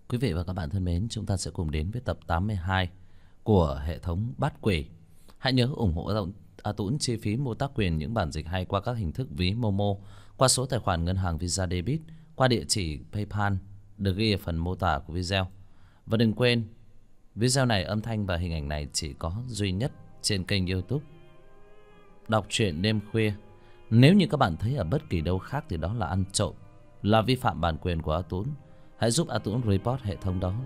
Quý vị và các bạn thân mến, chúng ta sẽ cùng đến với tập 82 của hệ thống Bát Quỷ. Hãy nhớ ủng hộ A Tũng chi phí mua tác quyền những bản dịch hay qua các hình thức ví Momo, qua số tài khoản ngân hàng Visa Debit, qua địa chỉ PayPal được ghi ở phần mô tả của video. Và đừng quên, video này âm thanh và hình ảnh này chỉ có duy nhất trên kênh YouTube Đọc truyện đêm khuya. Nếu như các bạn thấy ở bất kỳ đâu khác thì đó là ăn trộm, là vi phạm bản quyền của A Tũng. Hãy giúp A Tũng report hệ thống đó.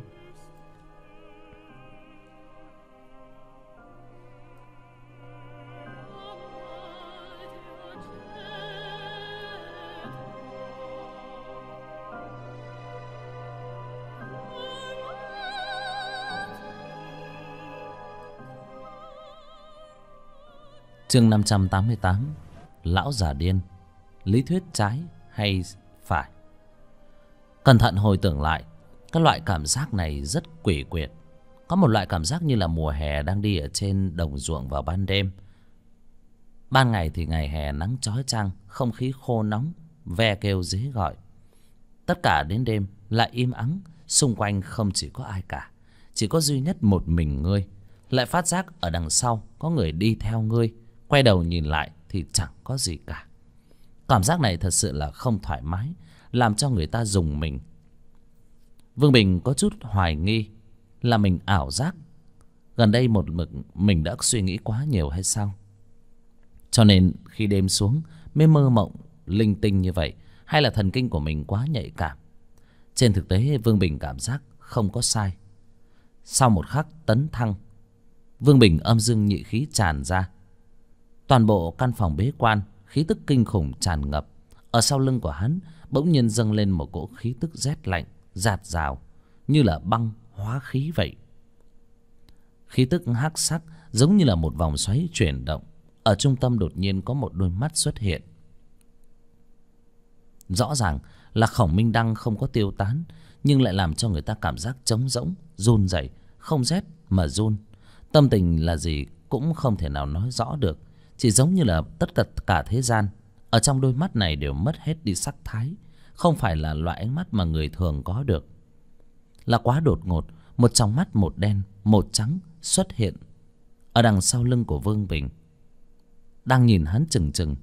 Chương 588. Lão già điên. Lý thuyết trái hay phải? Cẩn thận hồi tưởng lại, các loại cảm giác này rất quỷ quyệt. Có một loại cảm giác như là mùa hè đang đi ở trên đồng ruộng vào ban đêm. Ban ngày thì ngày hè nắng chói chang, không khí khô nóng, ve kêu dế gọi. Tất cả đến đêm lại im ắng, xung quanh không chỉ có ai cả, chỉ có duy nhất một mình ngươi. Lại phát giác ở đằng sau có người đi theo ngươi. Quay đầu nhìn lại thì chẳng có gì cả. Cảm giác này thật sự là không thoải mái, làm cho người ta rùng mình. Vương Bình có chút hoài nghi là mình ảo giác. Gần đây một mực mình đã suy nghĩ quá nhiều hay sao? Cho nên khi đêm xuống mới mơ mộng linh tinh như vậy, hay là thần kinh của mình quá nhạy cảm? Trên thực tế Vương Bình cảm giác không có sai. Sau một khắc tấn thăng, Vương Bình âm dương nhị khí tràn ra. Toàn bộ căn phòng bế quan, khí tức kinh khủng tràn ngập. Ở sau lưng của hắn bỗng nhiên dâng lên một cỗ khí tức rét lạnh, rạt rào, như là băng hóa khí vậy. Khí tức hắc sắc giống như là một vòng xoáy chuyển động. Ở trung tâm đột nhiên có một đôi mắt xuất hiện. Rõ ràng là Khổng Minh Đăng không có tiêu tán, nhưng lại làm cho người ta cảm giác trống rỗng, run rẩy, không rét mà run. Tâm tình là gì cũng không thể nào nói rõ được. Chỉ giống như là tất cả thế gian ở trong đôi mắt này đều mất hết đi sắc thái. Không phải là loại ánh mắt mà người thường có được. Là quá đột ngột. Một trong mắt một đen một trắng xuất hiện ở đằng sau lưng của Vương Bình, đang nhìn hắn chừng chừng.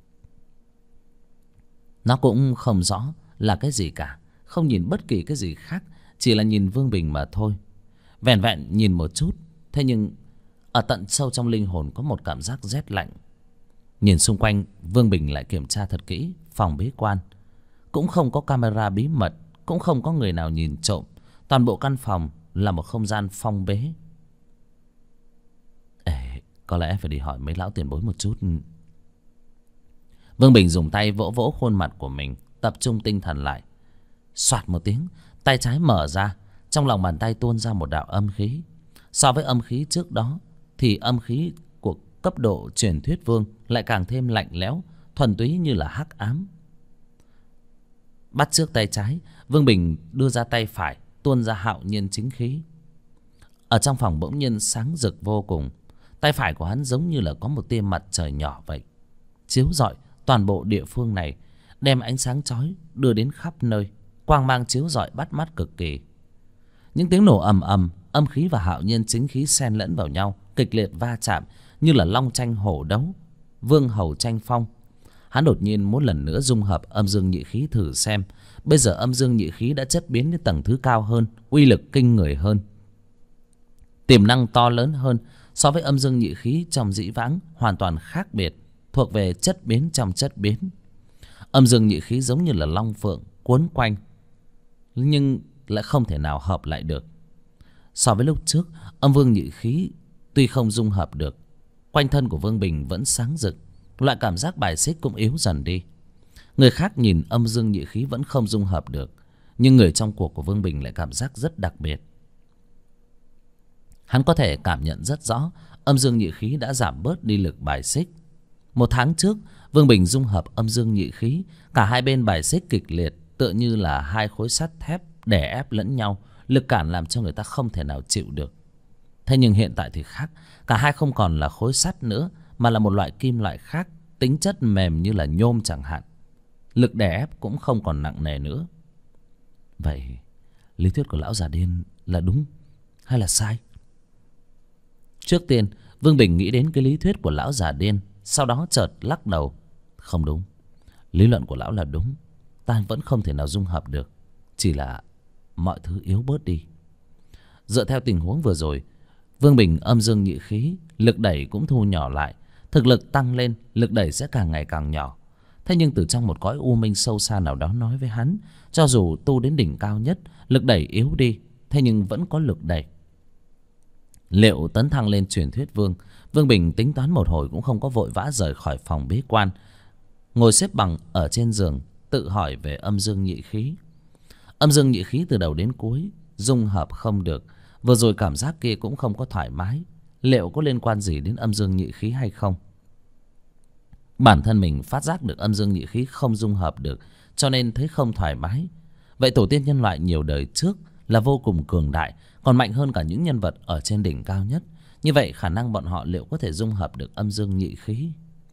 Nó cũng không rõ là cái gì cả, không nhìn bất kỳ cái gì khác, chỉ là nhìn Vương Bình mà thôi. Vẻn vẹn nhìn một chút, thế nhưng ở tận sâu trong linh hồn có một cảm giác rét lạnh. Nhìn xung quanh, Vương Bình lại kiểm tra thật kỹ phòng bế quan. Cũng không có camera bí mật, cũng không có người nào nhìn trộm. Toàn bộ căn phòng là một không gian phong bế. Ê, có lẽ phải đi hỏi mấy lão tiền bối một chút. Vương Bình dùng tay vỗ vỗ khuôn mặt của mình, tập trung tinh thần lại. Soạt một tiếng, tay trái mở ra, trong lòng bàn tay tuôn ra một đạo âm khí. So với âm khí trước đó thì âm khí của cấp độ truyền thuyết vương lại càng thêm lạnh lẽo, thuần túy như là hắc ám. Bắt trước tay trái, Vương Bình đưa ra tay phải, tuôn ra hạo nhiên chính khí. Ở trong phòng bỗng nhiên sáng rực vô cùng. Tay phải của hắn giống như là có một tia mặt trời nhỏ vậy, chiếu rọi toàn bộ địa phương này, đem ánh sáng chói đưa đến khắp nơi. Quang mang chiếu rọi bắt mắt cực kỳ. Những tiếng nổ ầm ầm, âm khí và hạo nhiên chính khí xen lẫn vào nhau, kịch liệt va chạm như là long tranh hổ đấu, vương hầu tranh phong. Hắn đột nhiên muốn lần nữa dung hợp âm dương nhị khí thử xem. Bây giờ âm dương nhị khí đã chất biến đến tầng thứ cao hơn, uy lực kinh người hơn, tiềm năng to lớn hơn. So với âm dương nhị khí trong dĩ vãng hoàn toàn khác biệt, thuộc về chất biến trong chất biến. Âm dương nhị khí giống như là long phượng cuốn quanh, nhưng lại không thể nào hợp lại được. So với lúc trước, âm vương nhị khí tuy không dung hợp được, quanh thân của Vương Bình vẫn sáng rực. Loại cảm giác bài xích cũng yếu dần đi. Người khác nhìn âm dương nhị khí vẫn không dung hợp được, nhưng người trong cuộc của Vương Bình lại cảm giác rất đặc biệt. Hắn có thể cảm nhận rất rõ âm dương nhị khí đã giảm bớt đi lực bài xích. Một tháng trước, Vương Bình dung hợp âm dương nhị khí, cả hai bên bài xích kịch liệt, tựa như là hai khối sắt thép đè ép lẫn nhau, lực cản làm cho người ta không thể nào chịu được. Thế nhưng hiện tại thì khác, cả hai không còn là khối sắt nữa, mà là một loại kim loại khác, tính chất mềm như là nhôm chẳng hạn. Lực đè ép cũng không còn nặng nề nữa. Vậy Lý thuyết của lão già điên là đúng hay là sai? Trước tiên Vương Bình nghĩ đến cái lý thuyết của lão già điên, sau đó chợt lắc đầu. Không đúng, lý luận của lão là đúng, ta vẫn không thể nào dung hợp được, chỉ là mọi thứ yếu bớt đi. Dựa theo tình huống vừa rồi, Vương Bình âm dương nhị khí, lực đẩy cũng thu nhỏ lại. Thực lực tăng lên, lực đẩy sẽ càng ngày càng nhỏ. Thế nhưng từ trong một cõi u minh sâu xa nào đó nói với hắn, cho dù tu đến đỉnh cao nhất, lực đẩy yếu đi, thế nhưng vẫn có lực đẩy. Liệu tấn thăng lên truyền thuyết vương, Vương Bình tính toán một hồi cũng không có vội vã rời khỏi phòng bế quan. Ngồi xếp bằng ở trên giường, tự hỏi về âm dương nhị khí. Âm dương nhị khí từ đầu đến cuối dung hợp không được. Vừa rồi cảm giác kia cũng không có thoải mái. Liệu có liên quan gì đến âm dương nhị khí hay không? Bản thân mình phát giác được âm dương nhị khí không dung hợp được, cho nên thấy không thoải mái. Vậy tổ tiên nhân loại nhiều đời trước là vô cùng cường đại, còn mạnh hơn cả những nhân vật ở trên đỉnh cao nhất. Như vậy khả năng bọn họ liệu có thể dung hợp được âm dương nhị khí?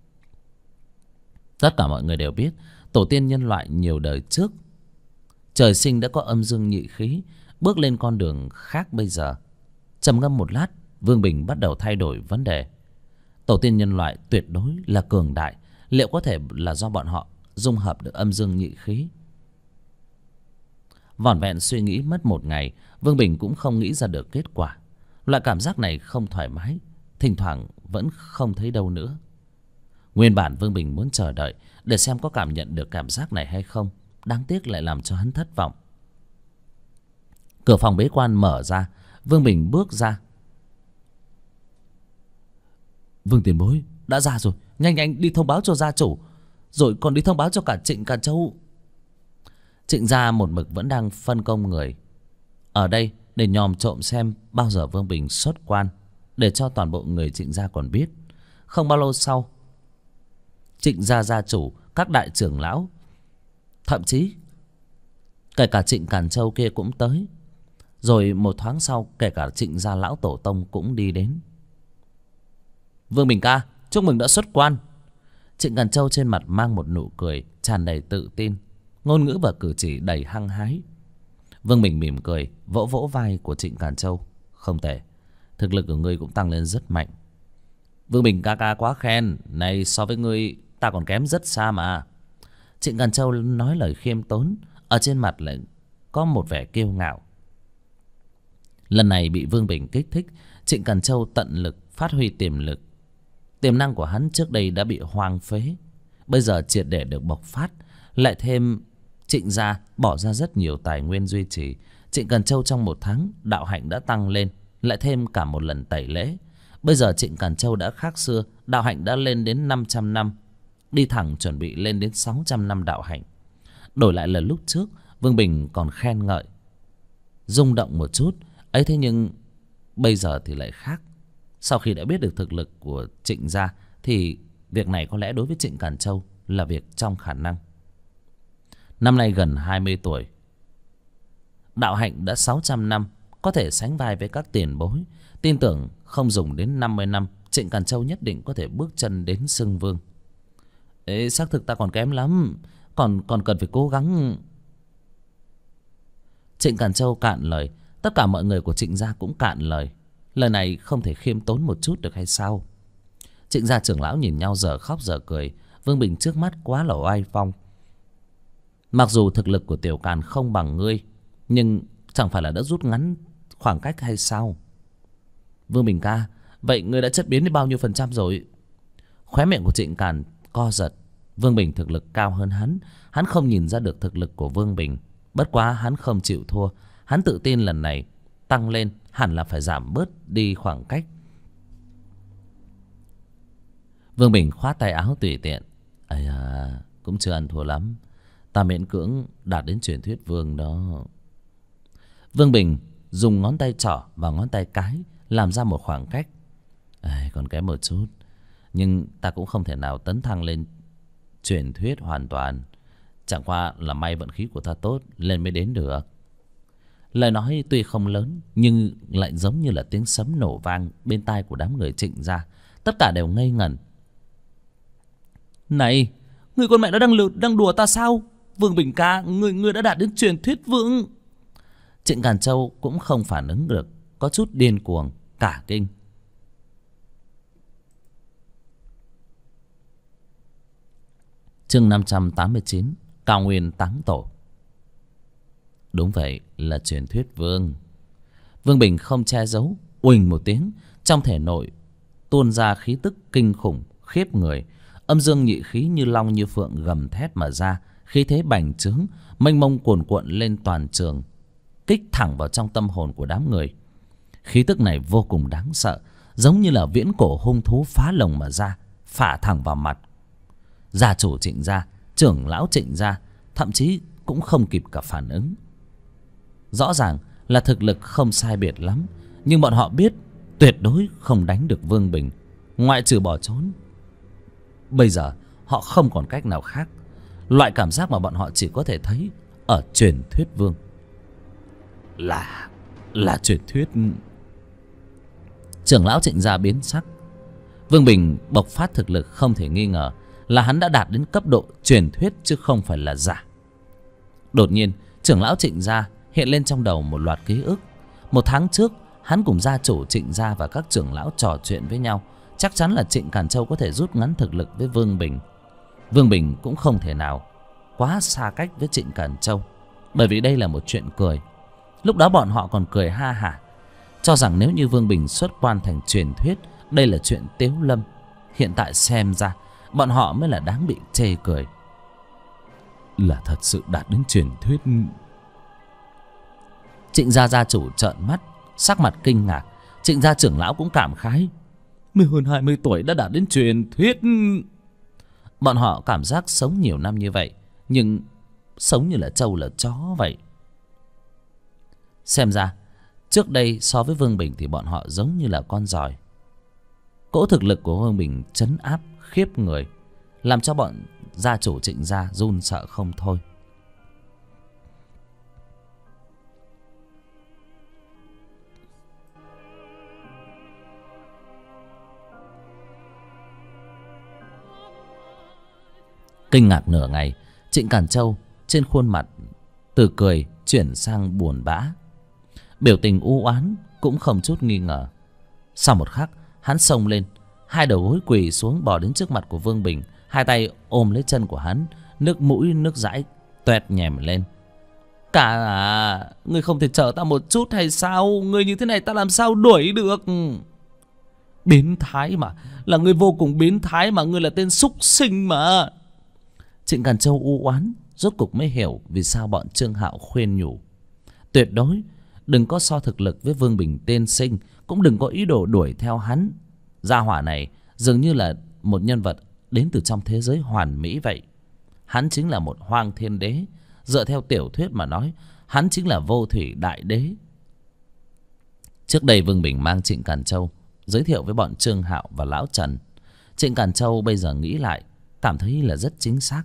Tất cả mọi người đều biết tổ tiên nhân loại nhiều đời trước trời sinh đã có âm dương nhị khí, bước lên con đường khác bây giờ. Trầm ngâm một lát, Vương Bình bắt đầu thay đổi vấn đề. Tổ tiên nhân loại tuyệt đối là cường đại, liệu có thể là do bọn họ dung hợp được âm dương nhị khí? Vỏn vẹn suy nghĩ mất một ngày, Vương Bình cũng không nghĩ ra được kết quả. Loại cảm giác này không thoải mái, thỉnh thoảng vẫn không thấy đâu nữa. Nguyên bản Vương Bình muốn chờ đợi để xem có cảm nhận được cảm giác này hay không, đáng tiếc lại làm cho hắn thất vọng. Cửa phòng bế quan mở ra, Vương Bình bước ra. Vương tiền bối đã ra rồi, nhanh nhanh đi thông báo cho gia chủ, rồi còn đi thông báo cho cả Trịnh Càn Châu. Trịnh gia một mực vẫn đang phân công người ở đây để nhòm trộm xem bao giờ Vương Bình xuất quan, để cho toàn bộ người Trịnh gia còn biết. Không bao lâu sau, Trịnh gia gia chủ, các đại trưởng lão, thậm chí kể cả Trịnh Càn Châu kia cũng tới. Rồi một thoáng sau, kể cả Trịnh gia lão tổ tông cũng đi đến. Vương Bình ca, chúc mừng đã xuất quan. Trịnh Càn Châu trên mặt mang một nụ cười tràn đầy tự tin, ngôn ngữ và cử chỉ đầy hăng hái. Vương Bình mỉm cười, vỗ vỗ vai của Trịnh Càn Châu. Không tệ, thực lực của ngươi cũng tăng lên rất mạnh. Vương Bình ca ca quá khen, này so với ngươi ta còn kém rất xa mà. Trịnh Càn Châu nói lời khiêm tốn, ở trên mặt lại có một vẻ kiêu ngạo. Lần này bị Vương Bình kích thích, Trịnh Càn Châu tận lực phát huy tiềm lực. Tiềm năng của hắn trước đây đã bị hoang phế, bây giờ triệt để được bộc phát. Lại thêm Trịnh gia bỏ ra rất nhiều tài nguyên duy trì, Trịnh Càn Châu trong một tháng đạo hạnh đã tăng lên. Lại thêm cả một lần tẩy lễ, bây giờ Trịnh Càn Châu đã khác xưa, đạo hạnh đã lên đến 500 năm, đi thẳng chuẩn bị lên đến 600 năm đạo hạnh. Đổi lại là lúc trước Vương Bình còn khen ngợi, rung động một chút ấy, thế nhưng bây giờ thì lại khác. Sau khi đã biết được thực lực của Trịnh gia thì việc này có lẽ đối với Trịnh Càn Châu là việc trong khả năng. Năm nay gần 20 tuổi, đạo hạnh đã 600 năm, có thể sánh vai với các tiền bối. Tin tưởng không dùng đến 50 năm, Trịnh Càn Châu nhất định có thể bước chân đến xưng vương. Ê, xác thực ta còn kém lắm, còn cần phải cố gắng. Trịnh Càn Châu cạn lời, tất cả mọi người của Trịnh gia cũng cạn lời. Lời này không thể khiêm tốn một chút được hay sao? Trịnh gia trưởng lão nhìn nhau giờ khóc giờ cười. Vương Bình trước mắt quá là oai phong. Mặc dù thực lực của Tiểu Càn không bằng ngươi, nhưng chẳng phải là đã rút ngắn khoảng cách hay sao? Vương Bình ca, vậy ngươi đã chất biến đến bao nhiêu % rồi? Khóe miệng của Trịnh Càn co giật. Vương Bình thực lực cao hơn hắn, hắn không nhìn ra được thực lực của Vương Bình. Bất quá hắn không chịu thua, hắn tự tin lần này tăng lên hẳn là phải giảm bớt đi khoảng cách. Vương Bình khoát tay áo tùy tiện. Ây à, cũng chưa ăn thua lắm, ta miễn cưỡng đạt đến truyền thuyết vương đó. Vương Bình dùng ngón tay trỏ và ngón tay cái làm ra một khoảng cách. Còn kém một chút, nhưng ta cũng không thể nào tấn thăng lên truyền thuyết hoàn toàn. Chẳng qua là may vận khí của ta tốt lên mới đến được. Lời nói tuy không lớn nhưng lại giống như là tiếng sấm nổ vang bên tai của đám người Trịnh gia. Tất cả đều ngây ngẩn. Này, người con mẹ nó đang đùa ta sao? Vương Bình ca, người đã đạt đến truyền thuyết vương. Trịnh Càn Châu cũng không phản ứng được, có chút điên cuồng, cả kinh. Chương 589, Cao Nguyên táng tổ. Đúng vậy, là truyền thuyết vương. Vương Bình không che giấu, uỳnh một tiếng, trong thể nội tuôn ra khí tức kinh khủng khiếp người. Âm dương nhị khí như long như phượng gầm thét mà ra, khí thế bành trướng mênh mông cuồn cuộn lên toàn trường, kích thẳng vào trong tâm hồn của đám người. Khí tức này vô cùng đáng sợ, giống như là viễn cổ hung thú phá lồng mà ra, phả thẳng vào mặt. Gia chủ Trịnh gia, trưởng lão Trịnh gia thậm chí cũng không kịp cả phản ứng. Rõ ràng là thực lực không sai biệt lắm, nhưng bọn họ biết tuyệt đối không đánh được Vương Bình, ngoại trừ bỏ trốn. Bây giờ họ không còn cách nào khác. Loại cảm giác mà bọn họ chỉ có thể thấy ở truyền thuyết vương là truyền thuyết. Trưởng lão Trịnh gia biến sắc. Vương Bình bộc phát thực lực không thể nghi ngờ là hắn đã đạt đến cấp độ truyền thuyết chứ không phải là giả. Đột nhiên trưởng lão Trịnh gia hiện lên trong đầu một loạt ký ức. Một tháng trước hắn cùng gia chủ Trịnh gia và các trưởng lão trò chuyện với nhau. Chắc chắn là Trịnh Càn Châu có thể rút ngắn thực lực với Vương Bình. Vương Bình cũng không thể nào quá xa cách với Trịnh Càn Châu, bởi vì đây là một chuyện cười. Lúc đó bọn họ còn cười ha hả, cho rằng nếu như Vương Bình xuất quan thành truyền thuyết, đây là chuyện tiếu lâm. Hiện tại xem ra bọn họ mới là đáng bị chê cười. Là thật sự đạt đến truyền thuyết. Trịnh gia gia chủ trợn mắt, sắc mặt kinh ngạc. Trịnh gia trưởng lão cũng cảm khái. Mới hơn 20 tuổi đã đạt đến truyền thuyết. Bọn họ cảm giác sống nhiều năm như vậy, nhưng sống như là trâu là chó vậy. Xem ra trước đây so với Vương Bình thì bọn họ giống như là con giòi. Cỗ thực lực của Vương Bình trấn áp khiếp người, làm cho bọn gia chủ Trịnh gia run sợ không thôi. Kinh ngạc nửa ngày, Trịnh Càn Châu trên khuôn mặt từ cười chuyển sang buồn bã, biểu tình u oán cũng không chút nghi ngờ. Sau một khắc, hắn xông lên, hai đầu gối quỳ xuống bò đến trước mặt của Vương Bình, hai tay ôm lấy chân của hắn, nước mũi nước dãi toẹt nhèm lên. Cả à, ngươi không thể chờ ta một chút hay sao? Ngươi như thế này ta làm sao đuổi được? Biến thái mà, là ngươi vô cùng biến thái mà, ngươi là tên súc sinh mà. Trịnh Càn Châu u oán, rốt cục mới hiểu vì sao bọn Trương Hạo khuyên nhủ. Tuyệt đối đừng có so thực lực với Vương Bình tiên sinh, cũng đừng có ý đồ đuổi theo hắn. Gia hỏa này dường như là một nhân vật đến từ trong thế giới hoàn mỹ vậy. Hắn chính là một hoang thiên đế. Dựa theo tiểu thuyết mà nói, hắn chính là vô thủy đại đế. Trước đây Vương Bình mang Trịnh Càn Châu giới thiệu với bọn Trương Hạo và Lão Trần. Trịnh Càn Châu bây giờ nghĩ lại, cảm thấy là rất chính xác.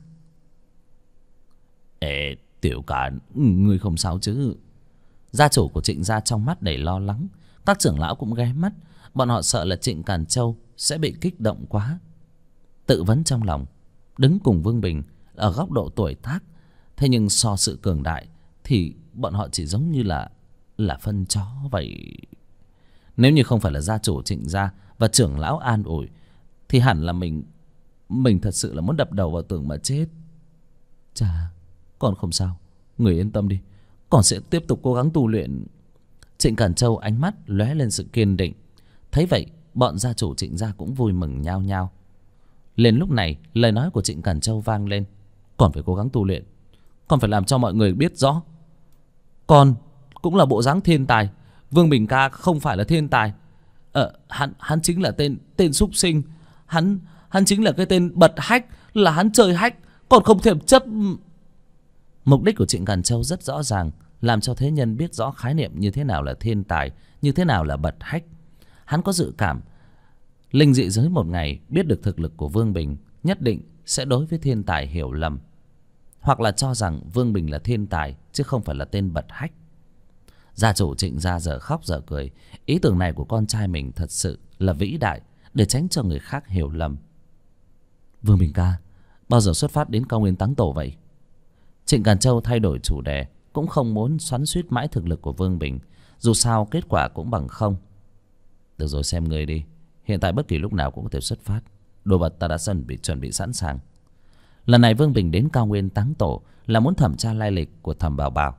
Ê, Tiểu Càn, ngươi không sao chứ? Gia chủ của Trịnh gia trong mắt đầy lo lắng. Các trưởng lão cũng ghé mắt. Bọn họ sợ là Trịnh Càn Châu sẽ bị kích động quá. Tự vấn trong lòng, đứng cùng Vương Bình ở góc độ tuổi tác, thế nhưng so sự cường đại thì bọn họ chỉ giống như là phân chó vậy. Nếu như không phải là gia chủ Trịnh gia và trưởng lão an ủi thì hẳn là mình thật sự là muốn đập đầu vào tường mà chết. Chà, con không sao, người yên tâm đi, con sẽ tiếp tục cố gắng tu luyện. Trịnh Càn Châu ánh mắt lóe lên sự kiên định. Thấy vậy, bọn gia chủ Trịnh gia cũng vui mừng nhao nhao. Lên lúc này, lời nói của Trịnh Càn Châu vang lên. Còn phải cố gắng tu luyện, còn phải làm cho mọi người biết rõ con cũng là bộ dáng thiên tài. Vương Bình ca không phải là thiên tài. Hắn chính là tên súc sinh. Hắn chính là cái tên bật hách, là hắn chơi hách, còn không thèm chấp. Mục đích của Trịnh Càn Châu rất rõ ràng, làm cho thế nhân biết rõ khái niệm như thế nào là thiên tài, như thế nào là bật hách. Hắn có dự cảm linh dị giới một ngày biết được thực lực của Vương Bình, nhất định sẽ đối với thiên tài hiểu lầm, hoặc là cho rằng Vương Bình là thiên tài chứ không phải là tên bật hách. Gia chủ Trịnh gia giờ khóc giờ cười. Ý tưởng này của con trai mình thật sự là vĩ đại, để tránh cho người khác hiểu lầm. Vương Bình ca bao giờ xuất phát đến Cao Nguyên táng tổ vậy? Trịnh Càn Châu thay đổi chủ đề, cũng không muốn xoắn xuýt mãi thực lực của Vương Bình. Dù sao kết quả cũng bằng không. Được rồi, xem người đi. Hiện tại bất kỳ lúc nào cũng có thể xuất phát. Đồ vật ta đã chuẩn bị sẵn sàng. Lần này Vương Bình đến Cao Nguyên Táng Tổ là muốn thẩm tra lai lịch của Thẩm Bảo Bảo.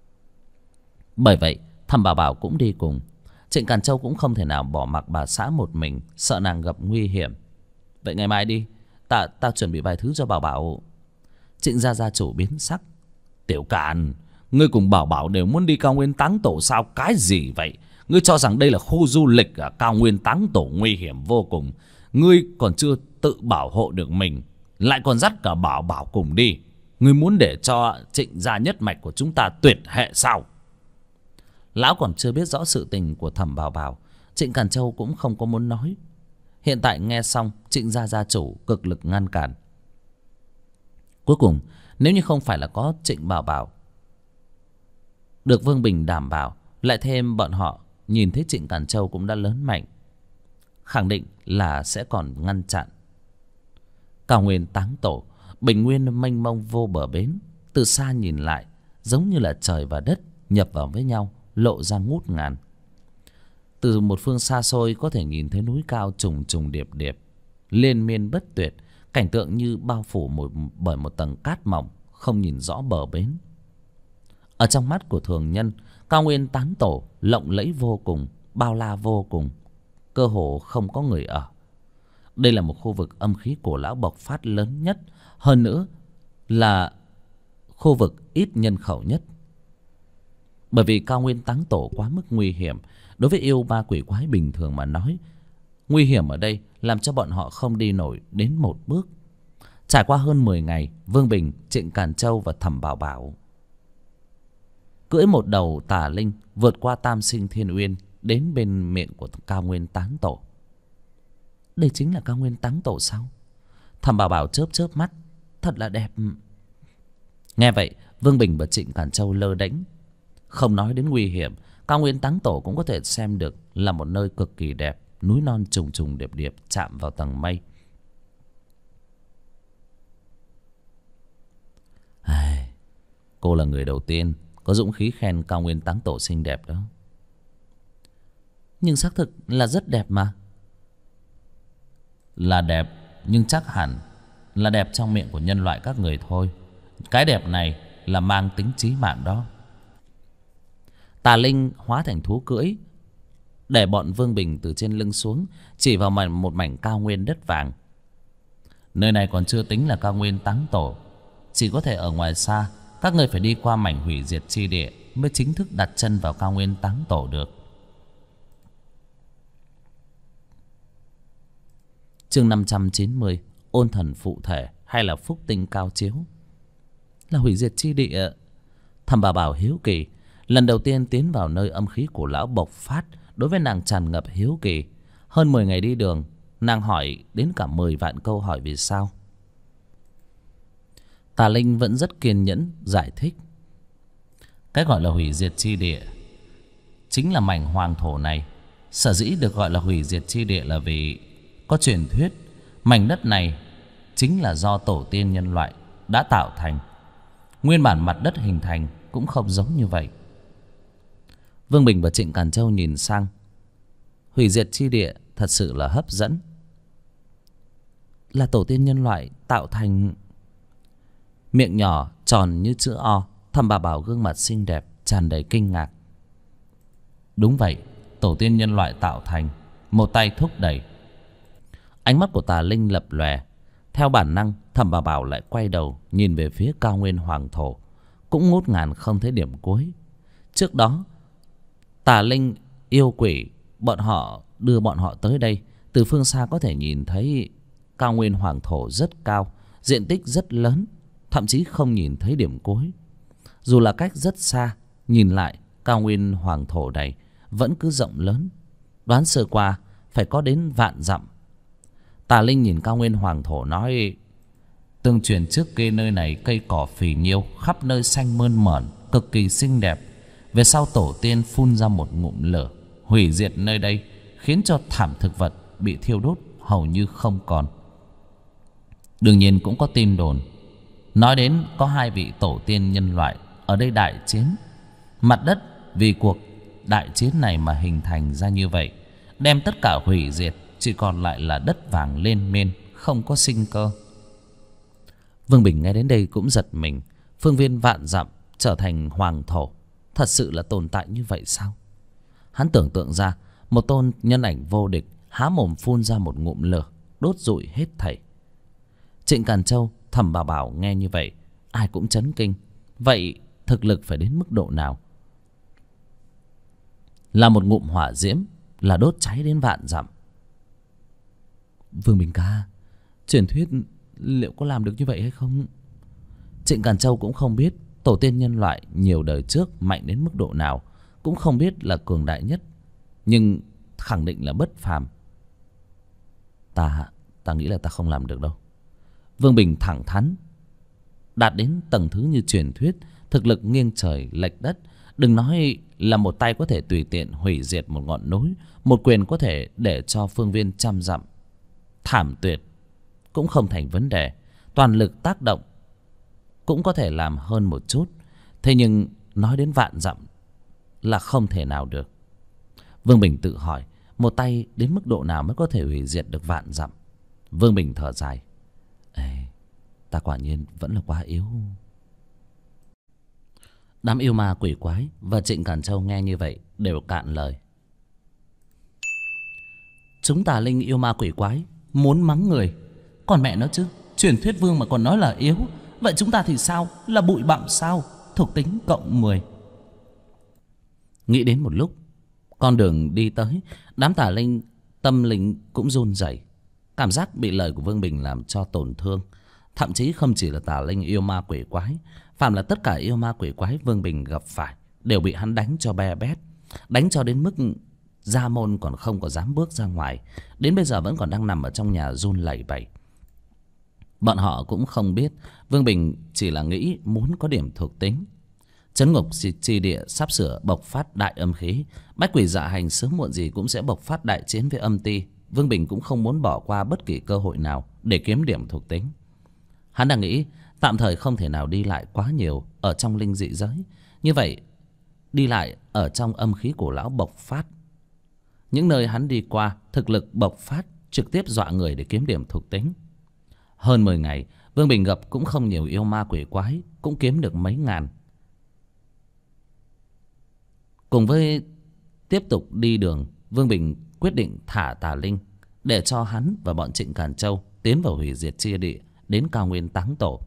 Bởi vậy Thẩm Bảo Bảo cũng đi cùng. Trịnh Càn Châu cũng không thể nào bỏ mặc bà xã một mình, sợ nàng gặp nguy hiểm. Vậy ngày mai đi, ta chuẩn bị vài thứ cho Bảo Bảo. Trịnh gia chủ biến sắc. Tiểu Càn, ngươi cùng Bảo Bảo đều muốn đi Cao Nguyên Táng Tổ sao? Cái gì vậy? Ngươi cho rằng đây là khu du lịch à? Cao Nguyên Táng Tổ nguy hiểm vô cùng. Ngươi còn chưa tự bảo hộ được mình, lại còn dắt cả Bảo Bảo cùng đi. Ngươi muốn để cho Trịnh gia nhất mạch của chúng ta tuyệt hệ sao? Lão còn chưa biết rõ sự tình của Thẩm Bảo Bảo, Trịnh Càn Châu cũng không có muốn nói. Hiện tại nghe xong, Trịnh gia chủ cực lực ngăn cản. Cuối cùng, nếu như không phải là có Trịnh Bảo Bảo được Vương Bình đảm bảo, lại thêm bọn họ nhìn thấy Trịnh Càn Châu cũng đã lớn mạnh, khẳng định là sẽ còn ngăn chặn. Cao Nguyên Táng Tổ, bình nguyên mênh mông vô bờ bến, từ xa nhìn lại giống như là trời và đất nhập vào với nhau, lộ ra ngút ngàn. Từ một phương xa xôi có thể nhìn thấy núi cao trùng trùng điệp điệp, liên miên bất tuyệt, cảnh tượng như bao phủ bởi một tầng cát mỏng, không nhìn rõ bờ bến. Ở trong mắt của thường nhân, Cao Nguyên Táng Tổ lộng lẫy vô cùng, bao la vô cùng, cơ hồ không có người ở. Đây là một khu vực âm khí cổ lão bộc phát lớn nhất, hơn nữa là khu vực ít nhân khẩu nhất. Bởi vì Cao Nguyên Táng Tổ quá mức nguy hiểm. Đối với yêu ma quỷ quái bình thường mà nói, nguy hiểm ở đây làm cho bọn họ không đi nổi đến một bước. Trải qua hơn 10 ngày, Vương Bình, Trịnh Càn Châu và Thẩm Bảo Bảo cưỡi một đầu tà linh vượt qua Tam Sinh Thiên Uyên đến bên miệng của Cao Nguyên Táng Tổ. Đây chính là Cao Nguyên Táng Tổ sao? Thẩm Bảo Bảo chớp chớp mắt, thật là đẹp. Nghe vậy, Vương Bình và Trịnh Càn Châu lơ đễnh. Không nói đến nguy hiểm, Cao Nguyên Táng Tổ cũng có thể xem được là một nơi cực kỳ đẹp, núi non trùng trùng điệp điệp chạm vào tầng mây. Cô là người đầu tiên có dũng khí khen Cao Nguyên Táng Tổ xinh đẹp đó. Nhưng xác thực là rất đẹp mà. Là đẹp, nhưng chắc hẳn là đẹp trong miệng của nhân loại các người thôi. Cái đẹp này là mang tính chí mạng đó. Tà linh hóa thành thú cưỡi, để bọn Vương Bình từ trên lưng xuống, chỉ vào một mảnh cao nguyên đất vàng. Nơi này còn chưa tính là Cao Nguyên Táng Tổ, chỉ có thể ở ngoài xa. Các người phải đi qua mảnh hủy diệt chi địa mới chính thức đặt chân vào Cao Nguyên Táng Tổ được. Chương 590, ôn thần phụ thể hay là phúc tinh cao chiếu? Là hủy diệt chi địa. Thẩm Bảo Bảo hiếu kỳ, lần đầu tiên tiến vào nơi âm khí của lão bộc phát, đối với nàng tràn ngập hiếu kỳ. Hơn 10 ngày đi đường, nàng hỏi đến cả 10 vạn câu hỏi vì sao. Tà linh vẫn rất kiên nhẫn giải thích. Cái gọi là hủy diệt chi địa chính là mảnh hoàng thổ này. Sở dĩ được gọi là hủy diệt chi địa là vì có truyền thuyết mảnh đất này chính là do tổ tiên nhân loại đã tạo thành. Nguyên bản mặt đất hình thành cũng không giống như vậy. Vương Bình và Trịnh Càn Châu nhìn sang. Hủy diệt chi địa thật sự là hấp dẫn. Là tổ tiên nhân loại tạo thành. Miệng nhỏ tròn như chữ O, Thẩm Bảo Bảo gương mặt xinh đẹp tràn đầy kinh ngạc. Đúng vậy, tổ tiên nhân loại tạo thành. Một tay thúc đẩy. Ánh mắt của tà linh lập lòe. Theo bản năng, Thẩm Bảo Bảo lại quay đầu nhìn về phía Cao Nguyên Hoàng Thổ, cũng ngút ngàn không thấy điểm cuối. Trước đó tà linh yêu quỷ bọn họ đưa bọn họ tới đây, từ phương xa có thể nhìn thấy Cao Nguyên Hoàng Thổ rất cao, diện tích rất lớn, thậm chí không nhìn thấy điểm cuối. Dù là cách rất xa, nhìn lại Cao Nguyên Hoàng Thổ này vẫn cứ rộng lớn, đoán sơ qua phải có đến vạn dặm. Tà linh nhìn Cao Nguyên Hoàng Thổ nói: tương truyền trước kia nơi này cây cỏ phì nhiêu, khắp nơi xanh mơn mởn, cực kỳ xinh đẹp. Về sau tổ tiên phun ra một ngụm lửa, hủy diệt nơi đây, khiến cho thảm thực vật bị thiêu đốt hầu như không còn. Đương nhiên cũng có tin đồn nói đến có 2 vị tổ tiên nhân loại ở đây đại chiến. Mặt đất vì cuộc đại chiến này mà hình thành ra như vậy, đem tất cả hủy diệt, chỉ còn lại là đất vàng lên men, không có sinh cơ. Vương Bình nghe đến đây cũng giật mình. Phương viên vạn dặm trở thành hoàng thổ, thật sự là tồn tại như vậy sao? Hắn tưởng tượng ra một tôn nhân ảnh vô địch há mồm phun ra một ngụm lửa, đốt rụi hết thảy. Trịnh Càn Châu, Thẩm Bảo Bảo nghe như vậy, ai cũng chấn kinh. Vậy thực lực phải đến mức độ nào? Là một ngụm hỏa diễm, là đốt cháy đến vạn dặm. Vương Bình ca, truyền thuyết liệu có làm được như vậy hay không? Trịnh Càn Châu cũng không biết tổ tiên nhân loại nhiều đời trước mạnh đến mức độ nào, cũng không biết là cường đại nhất, nhưng khẳng định là bất phàm. Ta nghĩ là ta không làm được đâu. Vương Bình thẳng thắn. Đạt đến tầng thứ như truyền thuyết, thực lực nghiêng trời lệch đất. Đừng nói là một tay có thể tùy tiện hủy diệt một ngọn núi, một quyền có thể để cho phương viên trăm dặm thảm tuyệt cũng không thành vấn đề. Toàn lực tác động cũng có thể làm hơn một chút. Thế nhưng nói đến vạn dặm là không thể nào được. Vương Bình tự hỏi, một tay đến mức độ nào mới có thể hủy diệt được vạn dặm? Vương Bình thở dài. Ê, ta quả nhiên vẫn là quá yếu. Đám yêu ma quỷ quái và Trịnh Càn Châu nghe như vậy đều cạn lời. Chúng tà linh yêu ma quỷ quái muốn mắng người, còn mẹ nó chứ, truyền thuyết vương mà còn nói là yếu. Vậy chúng ta thì sao? Là bụi bặm sao? Thuộc tính cộng 10. Nghĩ đến một lúc, con đường đi tới, đám tà linh tâm linh cũng run rẩy. Cảm giác bị lời của Vương Bình làm cho tổn thương. Thậm chí không chỉ là tà linh yêu ma quỷ quái, phàm là tất cả yêu ma quỷ quái Vương Bình gặp phải đều bị hắn đánh cho be bét. Đánh cho đến mức gia môn còn không có dám bước ra ngoài, đến bây giờ vẫn còn đang nằm ở trong nhà run lẩy bẩy. Bọn họ cũng không biết Vương Bình chỉ là nghĩ muốn có điểm thuộc tính. Trấn ngục chi địa sắp sửa bộc phát đại âm khí, bách quỷ dạ hành sớm muộn gì cũng sẽ bộc phát đại chiến với âm ti. Vương Bình cũng không muốn bỏ qua bất kỳ cơ hội nào để kiếm điểm thuộc tính. Hắn đang nghĩ tạm thời không thể nào đi lại quá nhiều ở trong linh dị giới. Như vậy đi lại ở trong âm khí cổ lão bộc phát. Những nơi hắn đi qua thực lực bộc phát, trực tiếp dọa người để kiếm điểm thuộc tính. Hơn 10 ngày Vương Bình gặp cũng không nhiều yêu ma quỷ quái, cũng kiếm được mấy ngàn. Cùng với tiếp tục đi đường, Vương Bình quyết định thả tà linh để cho hắn và bọn Trịnh Càn Châu tiến vào hủy diệt chia địa, đến cao nguyên Táng Tổ.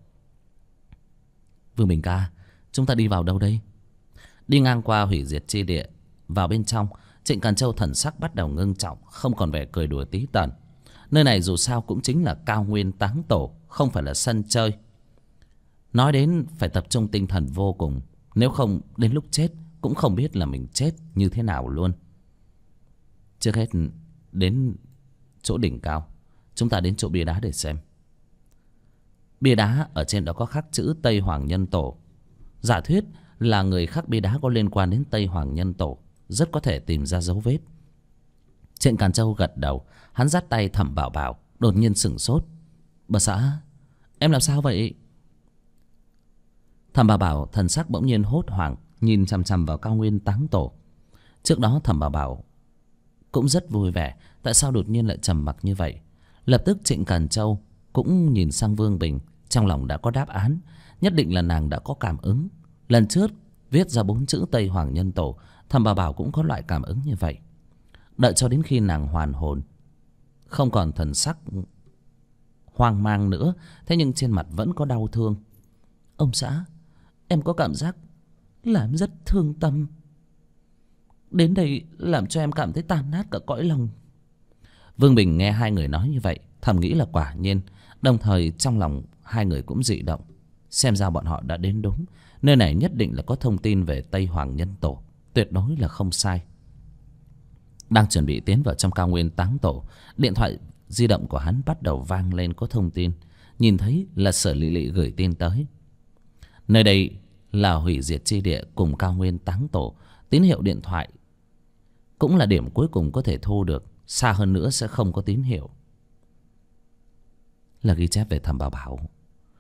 Vương Bình ca, chúng ta đi vào đâu đây? Đi ngang qua hủy diệt chi địa, vào bên trong, Trịnh Càn Châu thần sắc bắt đầu ngưng trọng, không còn vẻ cười đùa tí tởn. Nơi này dù sao cũng chính là cao nguyên Táng Tổ, không phải là sân chơi. Nói đến phải tập trung tinh thần vô cùng, nếu không đến lúc chết cũng không biết là mình chết như thế nào luôn. Trước hết đến chỗ đỉnh cao, chúng ta đến chỗ bia đá để xem. Bia đá ở trên đó có khắc chữ Tây Hoàng Nhân Tổ. Giả thuyết là người khắc bia đá có liên quan đến Tây Hoàng Nhân Tổ, rất có thể tìm ra dấu vết. Trịnh Càn Châu gật đầu, hắn dắt tay Thẩm Bảo Bảo, đột nhiên sửng sốt. Bà xã, em làm sao vậy? Thẩm Bảo Bảo thần sắc bỗng nhiên hốt hoảng, nhìn chằm chằm vào cao nguyên Táng Tổ. Trước đó Thẩm Bảo Bảo cũng rất vui vẻ, tại sao đột nhiên lại trầm mặc như vậy? Lập tức Trịnh Càn Châu cũng nhìn sang Vương Bình, trong lòng đã có đáp án. Nhất định là nàng đã có cảm ứng. Lần trước viết ra 4 chữ Tây Hoàng Nhân Tổ, Thẩm Bảo Bảo cũng có loại cảm ứng như vậy. Đợi cho đến khi nàng hoàn hồn, không còn thần sắc hoang mang nữa, thế nhưng trên mặt vẫn có đau thương. Ông xã, em có cảm giác là em rất thương tâm. Đến đây làm cho em cảm thấy tan nát cả cõi lòng. Vương Bình nghe hai người nói như vậy, thầm nghĩ là quả nhiên. Đồng thời trong lòng hai người cũng dị động. Xem ra bọn họ đã đến đúng. Nơi này nhất định là có thông tin về Tây Hoàng Nhân Tổ, tuyệt đối là không sai. Đang chuẩn bị tiến vào trong cao nguyên Táng Tổ, điện thoại di động của hắn bắt đầu vang lên có thông tin. Nhìn thấy là Sở Lị Lị gửi tin tới. Nơi đây là hủy diệt chi địa cùng cao nguyên Táng Tổ. Tín hiệu điện thoại cũng là điểm cuối cùng có thể thu được, xa hơn nữa sẽ không có tín hiệu. Là ghi chép về Thẩm Bảo Bảo.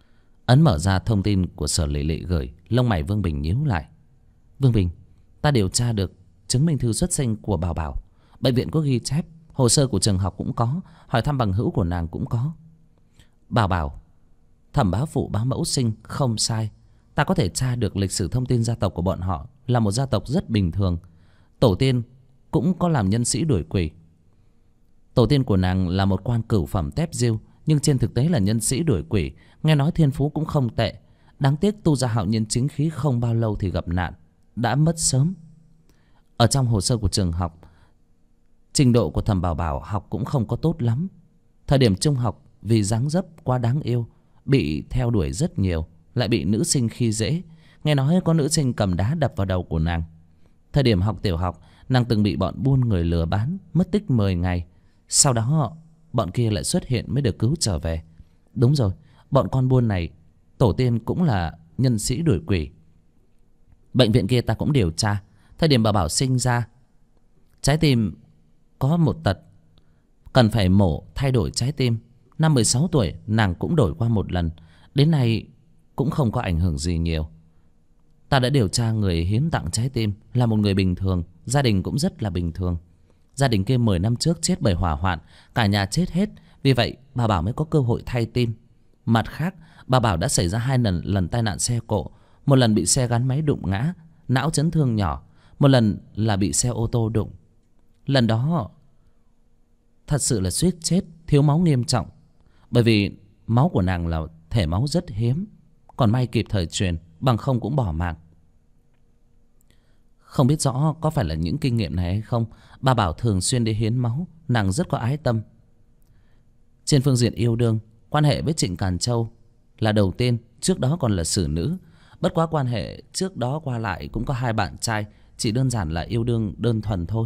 Ấn mở ra thông tin của Sở Lệ Lệ gửi. Lông mày Vương Bình nhíu lại. Vương Bình, ta điều tra được chứng minh thư xuất sinh của Bảo Bảo. Bệnh viện có ghi chép, hồ sơ của trường học cũng có, hỏi thăm bằng hữu của nàng cũng có. Bảo Bảo, thẩm bá phụ bá mẫu sinh không sai. Ta có thể tra được lịch sử thông tin gia tộc của bọn họ là một gia tộc rất bình thường. Tổ tiên cũng có làm nhân sĩ đuổi quỷ. Tổ tiên của nàng là một quan cửu phẩm tép diêu, nhưng trên thực tế là nhân sĩ đuổi quỷ. Nghe nói thiên phú cũng không tệ. Đáng tiếc tu gia hạo nhiên chính khí không bao lâu thì gặp nạn, đã mất sớm. Ở trong hồ sơ của trường học, trình độ của thẩm Bảo Bảo học cũng không có tốt lắm. Thời điểm trung học vì dáng dấp quá đáng yêu, bị theo đuổi rất nhiều, lại bị nữ sinh khi dễ. Nghe nói có nữ sinh cầm đá đập vào đầu của nàng. Thời điểm học tiểu học, nàng từng bị bọn buôn người lừa bán, mất tích 10 ngày. Sau đó bọn kia lại xuất hiện mới được cứu trở về. Đúng rồi, bọn con buôn này tổ tiên cũng là nhân sĩ đuổi quỷ. Bệnh viện kia ta cũng điều tra. Thời điểm Bảo Bảo sinh ra, trái tim có một tật, cần phải mổ thay đổi trái tim. Năm 16 tuổi nàng cũng đổi qua một lần. Đến nay cũng không có ảnh hưởng gì nhiều. Ta đã điều tra người hiến tặng trái tim là một người bình thường, gia đình cũng rất là bình thường. Gia đình kia 10 năm trước chết bởi hỏa hoạn, cả nhà chết hết. Vì vậy bà Bảo mới có cơ hội thay tim. Mặt khác, bà Bảo đã xảy ra 2 lần tai nạn xe cộ. Một lần bị xe gắn máy đụng ngã, não chấn thương nhỏ. Một lần là bị xe ô tô đụng. Lần đó thật sự là suýt chết, thiếu máu nghiêm trọng. Bởi vì máu của nàng là thể máu rất hiếm, còn may kịp thời truyền, bằng không cũng bỏ mạng. Không biết rõ có phải là những kinh nghiệm này hay không, bà Bảo thường xuyên đi hiến máu. Nàng rất có ái tâm. Trên phương diện yêu đương, quan hệ với Trịnh Càn Châu là đầu tiên, trước đó còn là xử nữ. Bất quá quan hệ trước đó qua lại cũng có 2 bạn trai, chỉ đơn giản là yêu đương đơn thuần thôi.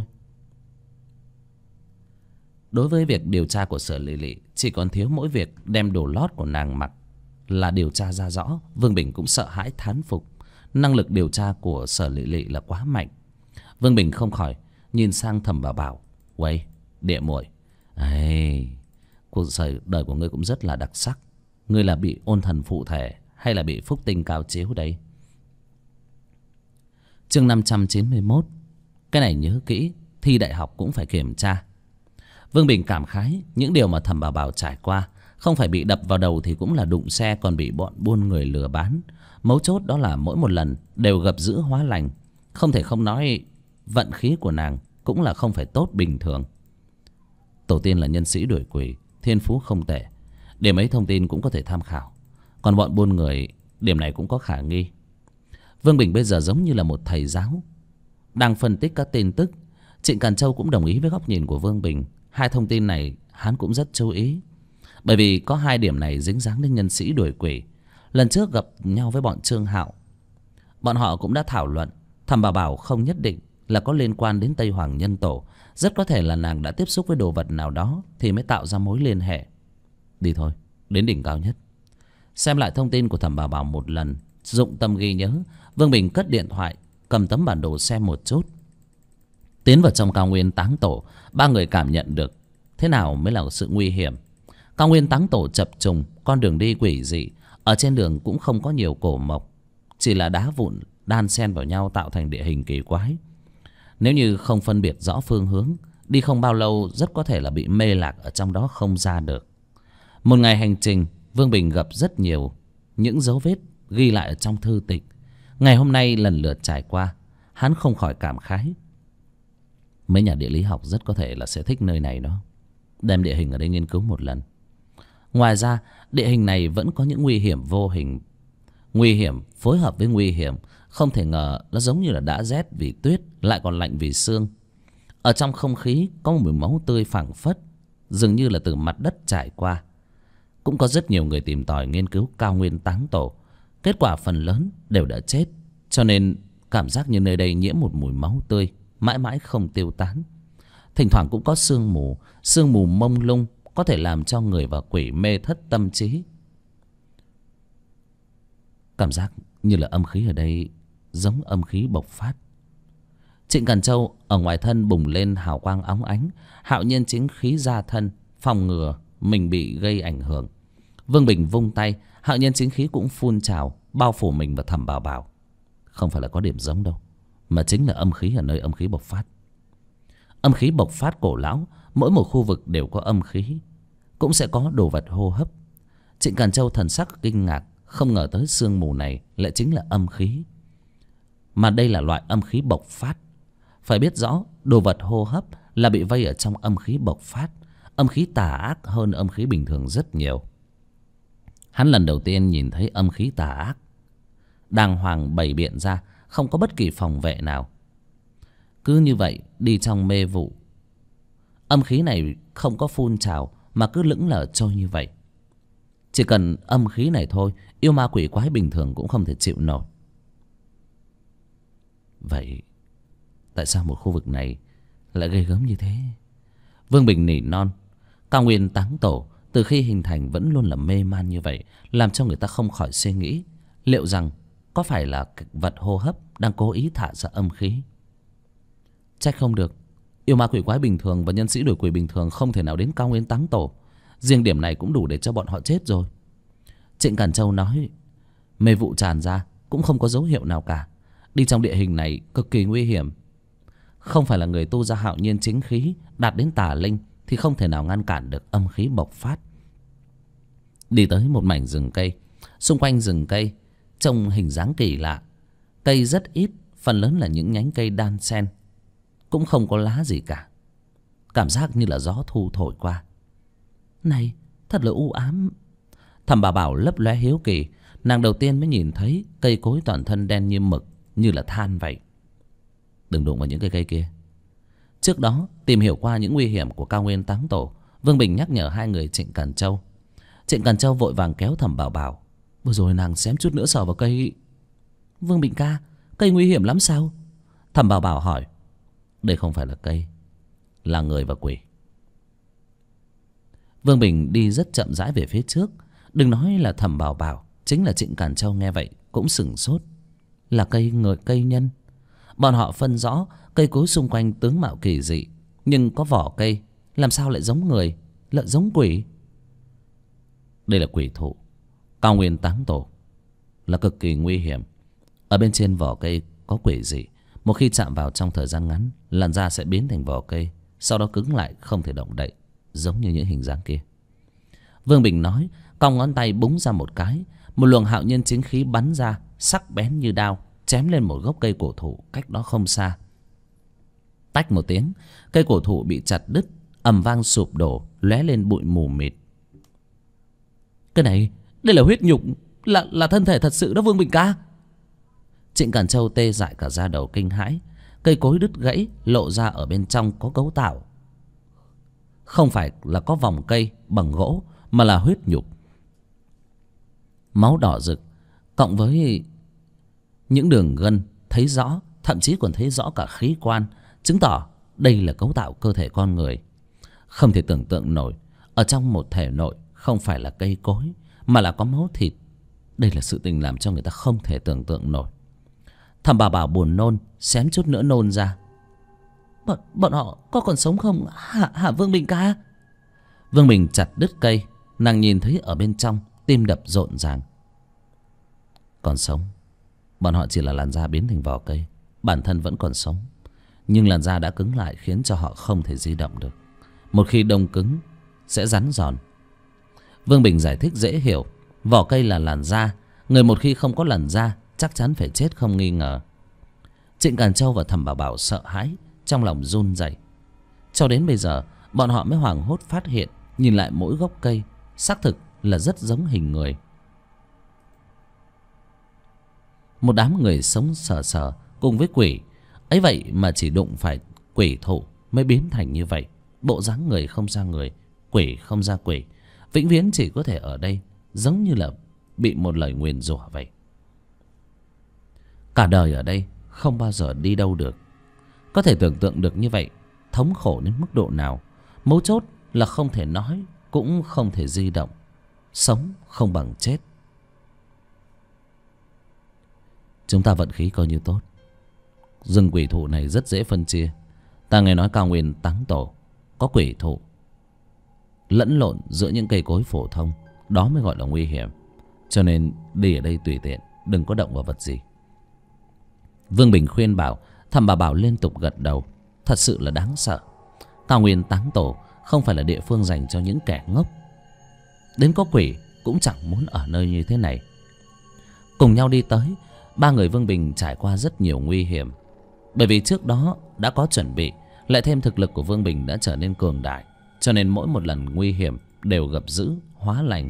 Đối với việc điều tra của Sở Lệ Lệ, chỉ còn thiếu mỗi việc đem đồ lót của nàng mặc là điều tra ra rõ. Vương Bình cũng sợ hãi thán phục. Năng lực điều tra của Sở Lệ Lệ là quá mạnh. Vương Bình không khỏi nhìn sang thẩm Bảo Bảo. Uầy, địa muội, cuộc đời của ngươi cũng rất là đặc sắc. Ngươi là bị ôn thần phụ thể hay là bị phúc tinh cao chiếu đấy? Chương 591. Cái này nhớ kỹ, thi đại học cũng phải kiểm tra. Vương Bình cảm khái những điều mà thẩm Bảo Bảo trải qua. Không phải bị đập vào đầu thì cũng là đụng xe, còn bị bọn buôn người lừa bán. Mấu chốt đó là mỗi một lần đều gặp dữ hóa lành. Không thể không nói vận khí của nàng cũng là không phải tốt bình thường. Tổ tiên là nhân sĩ đuổi quỷ, thiên phú không tệ. Điểm ấy thông tin cũng có thể tham khảo. Còn bọn buôn người, điểm này cũng có khả nghi. Vương Bình bây giờ giống như là một thầy giáo đang phân tích các tin tức. Trịnh Càn Châu cũng đồng ý với góc nhìn của Vương Bình. 2 thông tin này hắn cũng rất chú ý, bởi vì có 2 điểm này dính dáng đến nhân sĩ đuổi quỷ. Lần trước gặp nhau với bọn Trương Hạo, bọn họ cũng đã thảo luận thẩm Bảo Bảo không nhất định là có liên quan đến Tây Hoàng Nhân Tổ. Rất có thể là nàng đã tiếp xúc với đồ vật nào đó thì mới tạo ra mối liên hệ. Đi thôi, đến đỉnh cao nhất. Xem lại thông tin của thẩm Bảo Bảo một lần, dụng tâm ghi nhớ. Vương Bình cất điện thoại, cầm tấm bản đồ xem một chút. Tiến vào trong cao nguyên Táng Tổ, 3 người cảm nhận được thế nào mới là sự nguy hiểm. Cao nguyên Táng Tổ chập trùng, con đường đi quỷ dị. Ở trên đường cũng không có nhiều cổ mộc, chỉ là đá vụn đan xen vào nhau tạo thành địa hình kỳ quái. Nếu như không phân biệt rõ phương hướng, đi không bao lâu rất có thể là bị mê lạc ở trong đó không ra được. Một ngày hành trình, Vương Bình gặp rất nhiều những dấu vết ghi lại ở trong thư tịch. Ngày hôm nay lần lượt trải qua, hắn không khỏi cảm khái. Mấy nhà địa lý học rất có thể là sẽ thích nơi này đó, đem địa hình ở đây nghiên cứu một lần. Ngoài ra, địa hình này vẫn có những nguy hiểm vô hình. Nguy hiểm phối hợp với nguy hiểm. Không thể ngờ nó giống như là đã rét vì tuyết, lại còn lạnh vì sương. Ở trong không khí có một mùi máu tươi phảng phất, dường như là từ mặt đất trải qua. Cũng có rất nhiều người tìm tòi nghiên cứu cao nguyên Táng Tổ. Kết quả phần lớn đều đã chết, cho nên cảm giác như nơi đây nhiễm một mùi máu tươi, mãi mãi không tiêu tán. Thỉnh thoảng cũng có sương mù mông lung, có thể làm cho người và quỷ mê thất tâm trí. Cảm giác như là âm khí ở đây giống âm khí bộc phát. Trịnh Càn Châu ở ngoài thân bùng lên hào quang óng ánh, hạo nhiên chính khí ra thân, phòng ngừa mình bị gây ảnh hưởng. Vương Bình vung tay, hạo nhiên chính khí cũng phun trào bao phủ mình và Thẩm Bảo Bảo. Không phải là có điểm giống đâu, mà chính là âm khí ở nơi âm khí bộc phát. Âm khí bộc phát cổ lão, mỗi một khu vực đều có âm khí, cũng sẽ có đồ vật hô hấp. Trịnh Càn Châu thần sắc kinh ngạc, không ngờ tới sương mù này lại chính là âm khí, mà đây là loại âm khí bộc phát. Phải biết rõ, đồ vật hô hấp là bị vây ở trong âm khí bộc phát. Âm khí tà ác hơn âm khí bình thường rất nhiều. Hắn lần đầu tiên nhìn thấy âm khí tà ác đàng hoàng bày biện ra, không có bất kỳ phòng vệ nào. Cứ như vậy đi trong mê vụ. Âm khí này không có phun trào mà cứ lững lờ trôi như vậy. Chỉ cần âm khí này thôi, yêu ma quỷ quái bình thường cũng không thể chịu nổi. Vậy tại sao một khu vực này lại ghê gớm như thế? Vương Bình nỉ non. Cao nguyên táng tổ từ khi hình thành vẫn luôn là mê man như vậy, làm cho người ta không khỏi suy nghĩ liệu rằng có phải là vật hô hấp đang cố ý thả ra âm khí. Trách không được, yêu ma quỷ quái bình thường và nhân sĩ đổi quỷ bình thường không thể nào đến cao nguyên táng tổ. Riêng điểm này cũng đủ để cho bọn họ chết rồi. Trịnh Càn Châu nói. Mê vụ tràn ra cũng không có dấu hiệu nào cả. Đi trong địa hình này cực kỳ nguy hiểm. Không phải là người tu ra hạo nhiên chính khí đạt đến tà linh thì không thể nào ngăn cản được âm khí bộc phát. Đi tới một mảnh rừng cây. Xung quanh rừng cây trông hình dáng kỳ lạ. Cây rất ít, phần lớn là những nhánh cây đan xen, cũng không có lá gì cả. Cảm giác như là gió thu thổi qua. Này, thật là u ám. Thẩm Bảo Bảo lấp lóe hiếu kỳ. Nàng đầu tiên mới nhìn thấy cây cối toàn thân đen như mực, như là than vậy. Đừng đụng vào những cây kia. Trước đó tìm hiểu qua những nguy hiểm của cao nguyên táng tổ, Vương Bình nhắc nhở hai người Trịnh Càn Châu. Trịnh Càn Châu vội vàng kéo Thẩm Bảo Bảo. Vừa rồi nàng xém chút nữa sờ vào cây. Vương Bình ca, cây nguy hiểm lắm sao? Thẩm Bảo Bảo hỏi. Đây không phải là cây, là người và quỷ. Vương Bình đi rất chậm rãi về phía trước. Đừng nói là Thẩm Bảo Bảo, chính là Trịnh Càn Châu nghe vậy cũng sửng sốt. Là cây người, cây nhân. Bọn họ phân rõ cây cối xung quanh tướng mạo kỳ dị, nhưng có vỏ cây, làm sao lại giống người, lại giống quỷ? Đây là quỷ thụ. Cao nguyên táng tổ là cực kỳ nguy hiểm. Ở bên trên vỏ cây có quỷ dị, một khi chạm vào trong thời gian ngắn, làn da sẽ biến thành vỏ cây, sau đó cứng lại không thể động đậy, giống như những hình dáng kia. Vương Bình nói, cong ngón tay búng ra một cái, một luồng hạo nhiên chính khí bắn ra, sắc bén như đao, chém lên một gốc cây cổ thụ cách đó không xa. Tách một tiếng, cây cổ thụ bị chặt đứt, ầm vang sụp đổ, lóe lên bụi mù mịt. Cái này, đây là huyết nhục, là thân thể thật sự đó Vương Bình ca. Trịnh Càn Châu tê dại cả da đầu kinh hãi. Cây cối đứt gãy, lộ ra ở bên trong có cấu tạo. Không phải là có vòng cây bằng gỗ, mà là huyết nhục. Máu đỏ rực, cộng với những đường gân thấy rõ, thậm chí còn thấy rõ cả khí quan, chứng tỏ đây là cấu tạo cơ thể con người. Không thể tưởng tượng nổi, ở trong một thể nội không phải là cây cối, mà là có máu thịt. Đây là sự tình làm cho người ta không thể tưởng tượng nổi. Thẩm Bảo Bảo buồn nôn, xém chút nữa nôn ra. Bọn họ có còn sống không hả Vương Bình ca? Vương Bình chặt đứt cây, nàng nhìn thấy ở bên trong, tim đập rộn ràng. Còn sống. Bọn họ chỉ là làn da biến thành vỏ cây, bản thân vẫn còn sống, nhưng làn da đã cứng lại, khiến cho họ không thể di động được. Một khi đông cứng sẽ rắn giòn. Vương Bình giải thích dễ hiểu. Vỏ cây là làn da, người một khi không có làn da chắc chắn phải chết không nghi ngờ. Trịnh Càn Châu và Thẩm Bảo Bảo sợ hãi, trong lòng run rẩy. Cho đến bây giờ bọn họ mới hoảng hốt phát hiện, nhìn lại mỗi gốc cây xác thực là rất giống hình người. Một đám người sống sờ sờ cùng với quỷ ấy, vậy mà chỉ đụng phải quỷ thụ mới biến thành như vậy. Bộ dáng người không ra người, quỷ không ra quỷ, vĩnh viễn chỉ có thể ở đây, giống như là bị một lời nguyền rủa vậy. Cả đời ở đây không bao giờ đi đâu được. Có thể tưởng tượng được như vậy thống khổ đến mức độ nào. Mấu chốt là không thể nói, cũng không thể di động. Sống không bằng chết. Chúng ta vận khí coi như tốt. Rừng quỷ thụ này rất dễ phân chia. Ta nghe nói cao nguyên táng tổ có quỷ thụ lẫn lộn giữa những cây cối phổ thông, đó mới gọi là nguy hiểm. Cho nên đi ở đây tùy tiện, đừng có động vào vật gì. Vương Bình khuyên bảo. Thẩm Bà Bảo liên tục gật đầu. Thật sự là đáng sợ. Cao Nguyên Táng Tổ không phải là địa phương dành cho những kẻ ngốc. Đến có quỷ cũng chẳng muốn ở nơi như thế này. Cùng nhau đi tới, ba người Vương Bình trải qua rất nhiều nguy hiểm. Bởi vì trước đó đã có chuẩn bị, lại thêm thực lực của Vương Bình đã trở nên cường đại, cho nên mỗi một lần nguy hiểm đều gặp dữ hóa lành.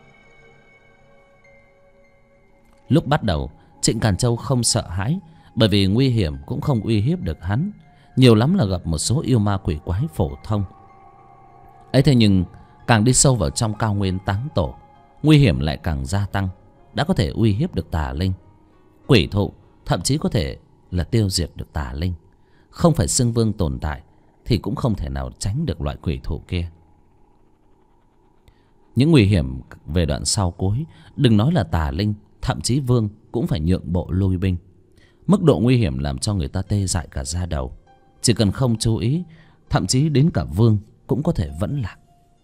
Lúc bắt đầu, Trịnh Càn Châu không sợ hãi, bởi vì nguy hiểm cũng không uy hiếp được hắn. Nhiều lắm là gặp một số yêu ma quỷ quái phổ thông ấy. Thế nhưng càng đi sâu vào trong Cao Nguyên Táng Tổ, nguy hiểm lại càng gia tăng. Đã có thể uy hiếp được tà linh, quỷ thụ, thậm chí có thể là tiêu diệt được tà linh. Không phải xưng vương tồn tại thì cũng không thể nào tránh được loại quỷ thụ kia. Những nguy hiểm về đoạn sau cuối, đừng nói là tà linh, thậm chí vương cũng phải nhượng bộ lui binh. Mức độ nguy hiểm làm cho người ta tê dại cả da đầu. Chỉ cần không chú ý, thậm chí đến cả vương cũng có thể vẫn lạc.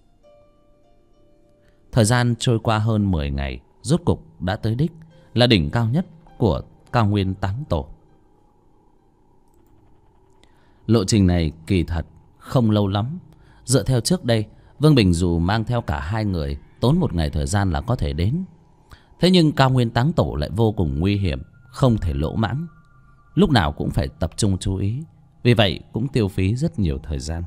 Thời gian trôi qua hơn 10 ngày, rốt cục đã tới đích, là đỉnh cao nhất của Cao Nguyên Táng Tổ. Lộ trình này kỳ thật không lâu lắm. Dựa theo trước đây, Vương Bình dù mang theo cả hai người, tốn một ngày thời gian là có thể đến. Thế nhưng Cao Nguyên Táng Tổ lại vô cùng nguy hiểm, không thể lỗ mãng. Lúc nào cũng phải tập trung chú ý, vì vậy cũng tiêu phí rất nhiều thời gian.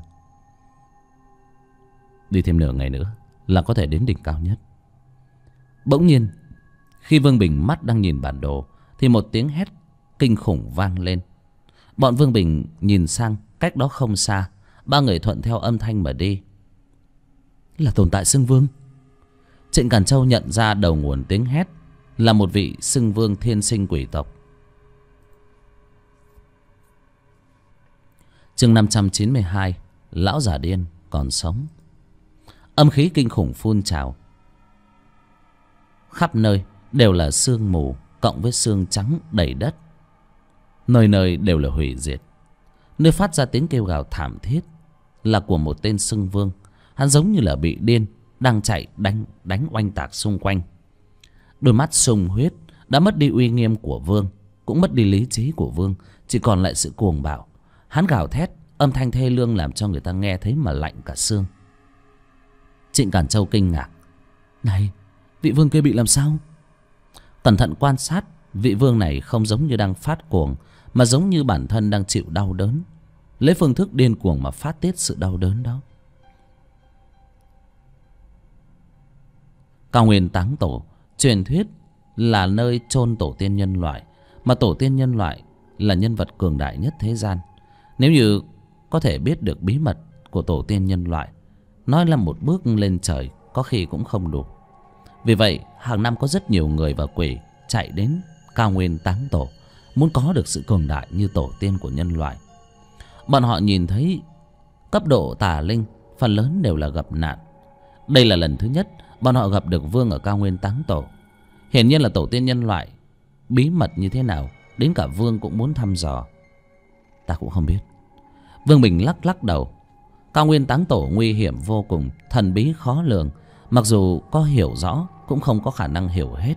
Đi thêm nửa ngày nữa là có thể đến đỉnh cao nhất. Bỗng nhiên, khi Vương Bình mắt đang nhìn bản đồ, thì một tiếng hét kinh khủng vang lên. Bọn Vương Bình nhìn sang, cách đó không xa, ba người thuận theo âm thanh mà đi. Là tồn tại xưng vương. Trịnh Càn Châu nhận ra đầu nguồn tiếng hét là một vị xưng vương thiên sinh quỷ tộc. Chương 592, lão già điên còn sống. Âm khí kinh khủng phun trào, khắp nơi đều là sương mù cộng với sương trắng đầy đất. Nơi nơi đều là hủy diệt. Nơi phát ra tiếng kêu gào thảm thiết là của một tên xưng vương. Hắn giống như là bị điên, đang chạy đánh oanh tạc xung quanh. Đôi mắt sung huyết đã mất đi uy nghiêm của vương, cũng mất đi lý trí của vương, chỉ còn lại sự cuồng bạo. Hắn gào thét, âm thanh thê lương làm cho người ta nghe thấy mà lạnh cả xương. Trịnh Càn Châu kinh ngạc. Này, vị vương kia bị làm sao? Cẩn thận quan sát, vị vương này không giống như đang phát cuồng, mà giống như bản thân đang chịu đau đớn, lấy phương thức điên cuồng mà phát tiết sự đau đớn đó. Cao Nguyên Táng Tổ truyền thuyết là nơi chôn tổ tiên nhân loại, mà tổ tiên nhân loại là nhân vật cường đại nhất thế gian. Nếu như có thể biết được bí mật của tổ tiên nhân loại, nói là một bước lên trời có khi cũng không đủ. Vì vậy hàng năm có rất nhiều người và quỷ chạy đến Cao Nguyên Táng Tổ, muốn có được sự cường đại như tổ tiên của nhân loại. Bọn họ nhìn thấy cấp độ tà linh phần lớn đều là gặp nạn. Đây là lần thứ nhất bọn họ gặp được vương ở Cao Nguyên Táng Tổ. Hiển nhiên là tổ tiên nhân loại bí mật như thế nào, đến cả vương cũng muốn thăm dò. Ta cũng không biết. Vương Bình lắc lắc đầu. Cao Nguyên Táng Tổ nguy hiểm vô cùng, thần bí khó lường. Mặc dù có hiểu rõ cũng không có khả năng hiểu hết.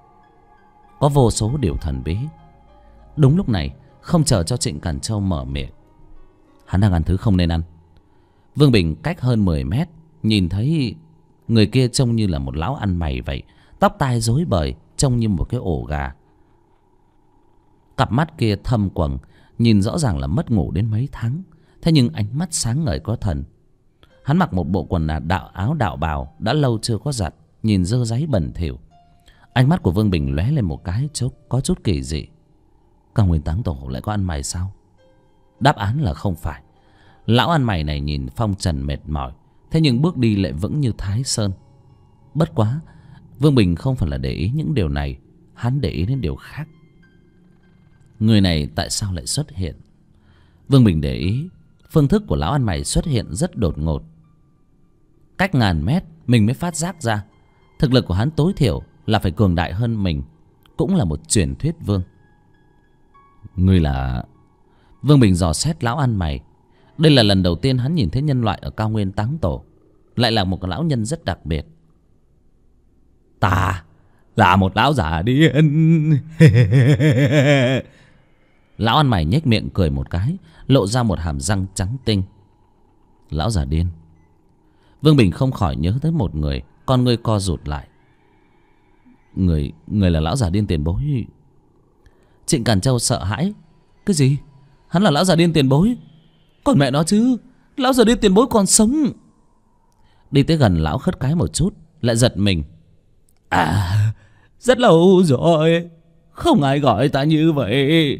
Có vô số điều thần bí. Đúng lúc này, không chờ cho Trịnh Càn Châu mở miệng, hắn đang ăn thứ không nên ăn. Vương Bình cách hơn 10 mét nhìn thấy người kia trông như là một lão ăn mày vậy, tóc tai rối bời, trông như một cái ổ gà. Cặp mắt kia thâm quầng, nhìn rõ ràng là mất ngủ đến mấy tháng. Thế nhưng ánh mắt sáng ngời có thần. Hắn mặc một bộ quần áo đạo bào đã lâu chưa có giặt, nhìn dơ dáy bẩn thỉu. Ánh mắt của Vương Bình lóe lên một cái có chút kỳ dị. Cao Nguyên Táng Tổ lại có ăn mày sao? Đáp án là không phải. Lão ăn mày này nhìn phong trần mệt mỏi, thế nhưng bước đi lại vững như Thái Sơn. Bất quá Vương Bình không phải là để ý những điều này, hắn để ý đến điều khác. Người này tại sao lại xuất hiện? Vương Bình để ý phương thức của lão ăn mày xuất hiện rất đột ngột. Cách ngàn mét mình mới phát giác ra thực lực của hắn tối thiểu là phải cường đại hơn mình, cũng là một truyền thuyết vương. Ngươi là... Vương Bình dò xét lão ăn mày. Đây là lần đầu tiên hắn nhìn thấy nhân loại ở Cao Nguyên Táng Tổ, lại là một lão nhân rất đặc biệt. Ta là một lão giả điên. Lão ăn mày nhếch miệng cười một cái, lộ ra một hàm răng trắng tinh. Lão già điên. Vương Bình không khỏi nhớ tới một người, con ngươi co rụt lại. Người là lão già điên tiền bối. Trịnh Càn Châu sợ hãi. Cái gì? Hắn là lão già điên tiền bối? Còn mẹ nó chứ, lão già điên tiền bối còn sống. Đi tới gần lão khất cái một chút, lại giật mình. À, rất lâu rồi không ai gọi ta như vậy.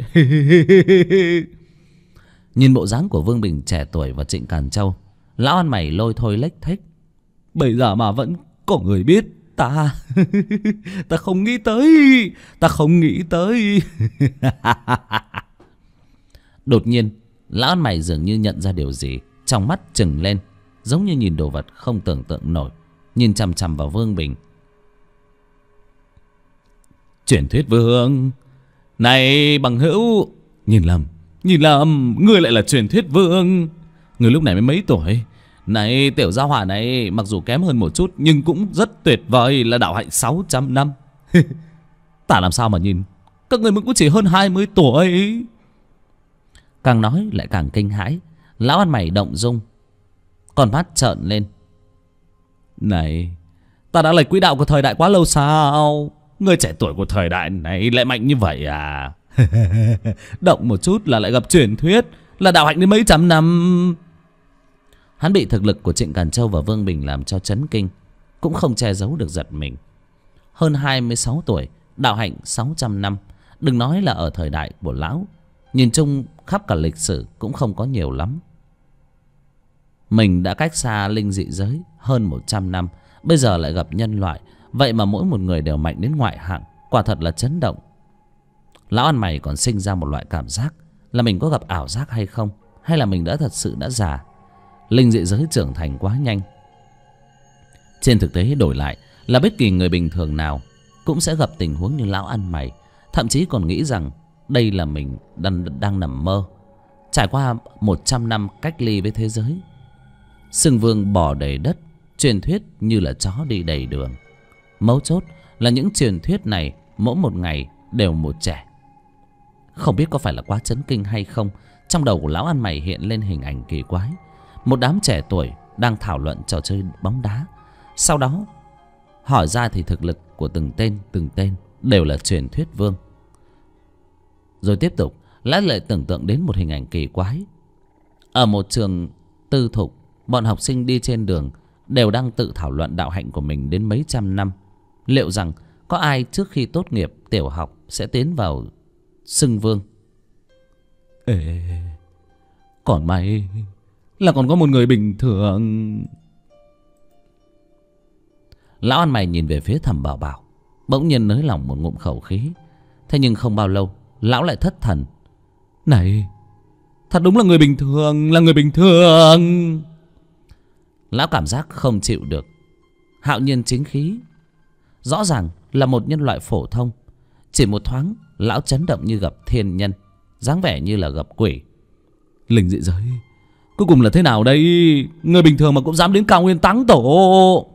Nhìn bộ dáng của Vương Bình trẻ tuổi và Trịnh Càn Châu, lão ăn mày lôi thôi lếch thếch. Bây giờ mà vẫn có người biết ta. Ta không nghĩ tới. Ta không nghĩ tới. Đột nhiên lão ăn mày dường như nhận ra điều gì, trong mắt trừng lên, giống như nhìn đồ vật không tưởng tượng nổi, nhìn chằm chằm vào Vương Bình. Truyền thuyết vương. Này bằng hữu, nhìn lầm, ngươi lại là truyền thuyết vương. Ngươi lúc này mới mấy tuổi? Này tiểu gia hỏa này mặc dù kém hơn một chút nhưng cũng rất tuyệt vời, là đạo hạnh 600 năm. Ta làm sao mà nhìn các người cũng chỉ hơn 20 tuổi. Càng nói lại càng kinh hãi. Lão ăn mày động dung, con mắt trợn lên. Này, ta đã lệch quỹ đạo của thời đại quá lâu sao? Người trẻ tuổi của thời đại này lại mạnh như vậy à? Động một chút là lại gặp truyền thuyết, là đạo hạnh đến mấy trăm năm. Hắn bị thực lực của Trịnh Càn Châu và Vương Bình làm cho chấn kinh, cũng không che giấu được giật mình. Hơn 26 tuổi, đạo hạnh 600 năm. Đừng nói là ở thời đại của lão, nhìn chung khắp cả lịch sử cũng không có nhiều lắm. Mình đã cách xa linh dị giới hơn 100 năm, bây giờ lại gặp nhân loại, vậy mà mỗi một người đều mạnh đến ngoại hạng, quả thật là chấn động. Lão ăn mày còn sinh ra một loại cảm giác là mình có gặp ảo giác hay không, hay là mình đã thật sự đã già. Linh dị giới trưởng thành quá nhanh. Trên thực tế đổi lại là bất kỳ người bình thường nào cũng sẽ gặp tình huống như lão ăn mày, thậm chí còn nghĩ rằng đây là mình đang nằm mơ. Trải qua 100 năm cách ly với thế giới, xưng vương bò đầy đất, truyền thuyết như là chó đi đầy đường. Mấu chốt là những truyền thuyết này mỗi một ngày đều một trẻ. Không biết có phải là quá chấn kinh hay không, trong đầu của lão ăn mày hiện lên hình ảnh kỳ quái. Một đám trẻ tuổi đang thảo luận trò chơi bóng đá. Sau đó hỏi ra thì thực lực của từng tên đều là truyền thuyết vương. Rồi tiếp tục lão lại tưởng tượng đến một hình ảnh kỳ quái. Ở một trường tư thục, bọn học sinh đi trên đường đều đang tự thảo luận đạo hạnh của mình đến mấy trăm năm. Liệu rằng có ai trước khi tốt nghiệp tiểu học sẽ tiến vào xưng vương? Ê, còn may là còn có một người bình thường. Lão ăn mày nhìn về phía Thẩm Bảo Bảo, bỗng nhiên nới lỏng một ngụm khẩu khí. Thế nhưng không bao lâu lão lại thất thần. Này, thật đúng là người bình thường, là người bình thường. Lão cảm giác không chịu được. Hạo nhiên chính khí, rõ ràng là một nhân loại phổ thông. Chỉ một thoáng lão chấn động như gặp thiên nhân, dáng vẻ như là gặp quỷ. Linh dị giới cuối cùng là thế nào đây? Người bình thường mà cũng dám đến Cao Nguyên Táng Tổ.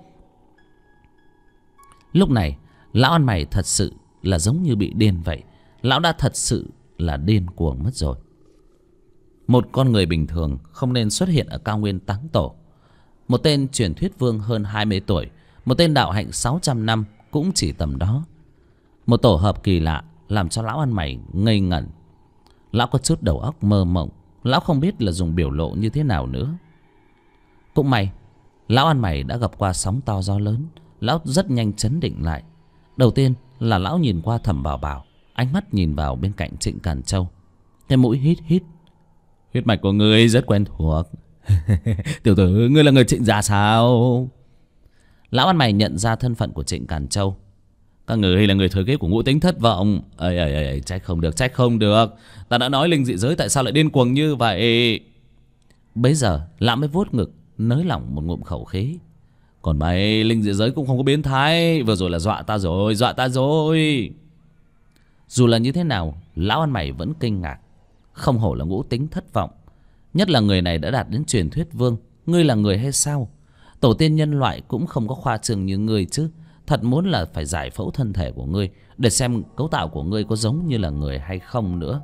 Lúc này lão ăn mày thật sự là giống như bị điên vậy. Lão đã thật sự là điên cuồng mất rồi. Một con người bình thường không nên xuất hiện ở Cao Nguyên Táng Tổ. Một tên truyền thuyết vương hơn 20 tuổi, một tên đạo hạnh 600 năm cũng chỉ tầm đó. Một tổ hợp kỳ lạ làm cho lão ăn mày ngây ngẩn. Lão có chút đầu óc mơ mộng, lão không biết là dùng biểu lộ như thế nào nữa. Cũng may lão ăn mày đã gặp qua sóng to gió lớn. Lão rất nhanh trấn định lại. Đầu tiên là lão nhìn qua Thẩm Bảo Bảo, ánh mắt nhìn vào bên cạnh Trịnh Càn Châu. Cái mũi hít hít. Huyết mạch của ngươi rất quen thuộc. Tiểu tử, ngươi là người Trịnh gia sao? Lão ăn mày nhận ra thân phận của Trịnh Càn Châu. Các người là người thừa kế của Ngũ Tính Thất Vọng. Ây, trách không được. Ta đã nói linh dị giới tại sao lại điên cuồng như vậy. Bấy giờ lão mới vuốt ngực, nới lỏng một ngụm khẩu khí. Còn mày, linh dị giới cũng không có biến thái. Vừa rồi là dọa ta rồi. Dù là như thế nào, lão ăn mày vẫn kinh ngạc. Không hổ là Ngũ Tính Thất Vọng, nhất là người này đã đạt đến truyền thuyết vương. Ngươi là người hay sao? Tổ tiên nhân loại cũng không có khoa trương như ngươi chứ. thật muốn là phải giải phẫu thân thể của ngươi để xem cấu tạo của ngươi có giống như là người hay không nữa.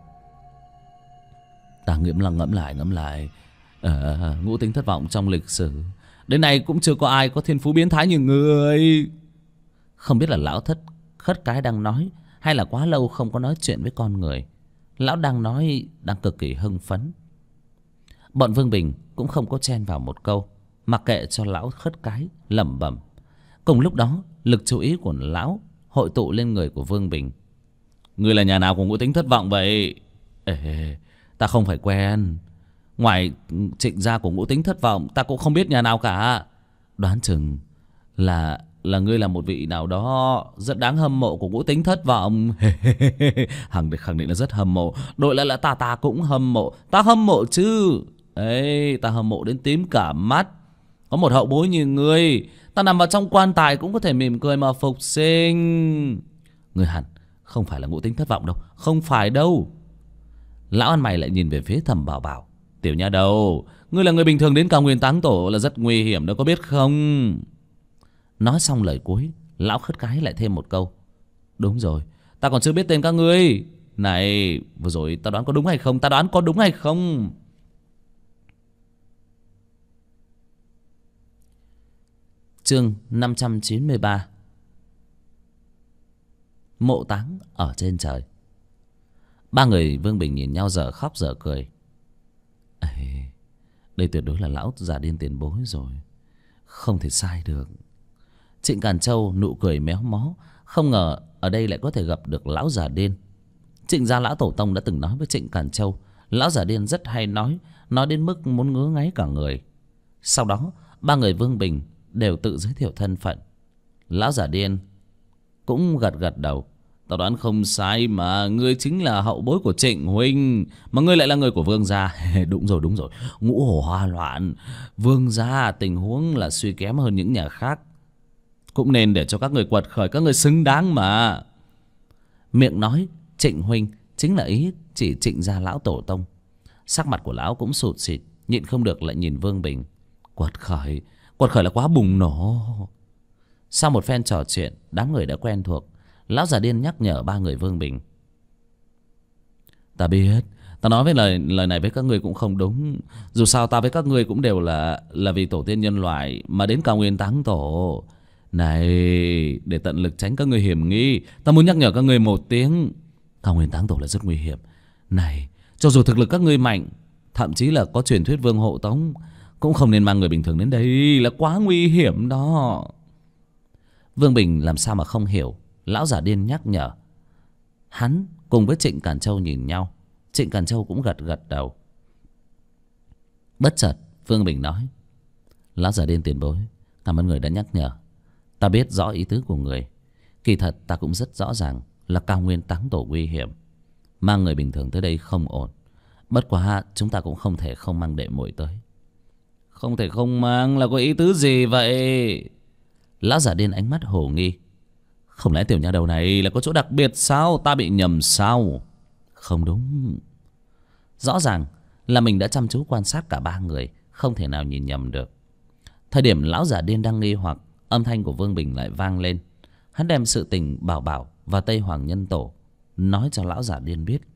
Ta ngẫm lại. Ngũ tính thất vọng trong lịch sử đến nay cũng chưa có ai có thiên phú biến thái như ngươi. Không biết là lão thất khất cái đang nói, hay là quá lâu không có nói chuyện với con người. Lão đang nói đang cực kỳ hưng phấn. Bọn Vương Bình cũng không có chen vào một câu, mặc kệ cho lão khất cái lẩm bẩm. Cùng lúc đó, lực chú ý của lão hội tụ lên người của Vương Bình. Ngươi là nhà nào của ngũ tính thất vọng vậy? Ta không phải quen. Ngoài Trịnh gia của ngũ tính thất vọng, ta cũng không biết nhà nào cả. Đoán chừng là ngươi là một vị nào đó rất đáng hâm mộ của ngũ tính thất vọng. Khẳng định là rất hâm mộ. Đổi lại là ta cũng hâm mộ. Ta hâm mộ chứ. Ấy, ta hâm mộ đến tím cả mắt. Có một hậu bối như ngươi, ta nằm vào trong quan tài cũng có thể mỉm cười mà phục sinh. Ngươi hẳn không phải là ngũ tính thất vọng đâu. Không phải đâu. Lão ăn mày lại nhìn về phía Thẩm Bảo Bảo. Tiểu nha đầu, ngươi là người bình thường đến cao nguyên táng tổ là rất nguy hiểm đó, có biết không? Nói xong lời cuối, lão khất cái lại thêm một câu. Đúng rồi, ta còn chưa biết tên các ngươi. Này, vừa rồi ta đoán có đúng hay không? Ta đoán có đúng hay không? Chương 593. Mộ táng ở trên trời. Ba người Vương Bình nhìn nhau giờ khóc giờ cười. Đây tuyệt đối là lão già điên tiền bối rồi, không thể sai được. Trịnh Càn Châu nụ cười méo mó, không ngờ ở đây lại có thể gặp được lão già điên. Trịnh gia lão tổ tông đã từng nói với Trịnh Càn Châu, lão già điên rất hay nói đến mức muốn ngứa ngáy cả người. Sau đó ba người Vương Bình đều tự giới thiệu thân phận. Lão già điên cũng gật gật đầu. Tao đoán không sai mà, ngươi chính là hậu bối của Trịnh huynh, mà ngươi lại là người của Vương gia. Đúng rồi, ngũ hổ hoa loạn. Vương gia tình huống là suy kém hơn những nhà khác, cũng nên để cho các người quật khởi, các người xứng đáng mà. Miệng nói Trịnh huynh chính là ý chỉ Trịnh gia lão tổ tông. Sắc mặt của lão cũng sụt sịt, nhịn không được lại nhìn Vương Bình. Quật khởi là quá bùng nổ. Sau một phen trò chuyện, đám người đã quen thuộc. Lão già điên nhắc nhở ba người Vương Bình. Ta biết, ta nói với lời này với các ngươi cũng không đúng. Dù sao ta với các ngươi cũng đều là vì tổ tiên nhân loại mà đến cao nguyên táng tổ. Này, để tận lực tránh các ngươi hiểm nghi, ta muốn nhắc nhở các ngươi một tiếng. Cao nguyên táng tổ là rất nguy hiểm. Này, cho dù thực lực các ngươi mạnh, thậm chí là có truyền thuyết vương hộ tống, cũng không nên mang người bình thường đến đây, là quá nguy hiểm đó. Vương Bình làm sao mà không hiểu lão già điên nhắc nhở. Hắn cùng với Trịnh Càn Châu nhìn nhau. Trịnh Càn Châu cũng gật gật đầu. Bất chợt Vương Bình nói: Lão già điên tiền bối, cảm ơn người đã nhắc nhở. Ta biết rõ ý tứ của người. Kỳ thật ta cũng rất rõ ràng là cao nguyên táng tổ nguy hiểm, mang người bình thường tới đây không ổn. Bất quá chúng ta cũng không thể không mang đệ muội tới. Không thể không mang là có ý tứ gì vậy? Lão già điên ánh mắt hồ nghi. Không lẽ tiểu nha đầu này là có chỗ đặc biệt sao? Ta bị nhầm sao? Không đúng. Rõ ràng là mình đã chăm chú quan sát cả ba người, không thể nào nhìn nhầm được. Thời điểm lão già điên đang nghi hoặc, âm thanh của Vương Bình lại vang lên. Hắn đem sự tình Bảo Bảo và Tây Hoàng Nhân Tổ nói cho lão già điên biết.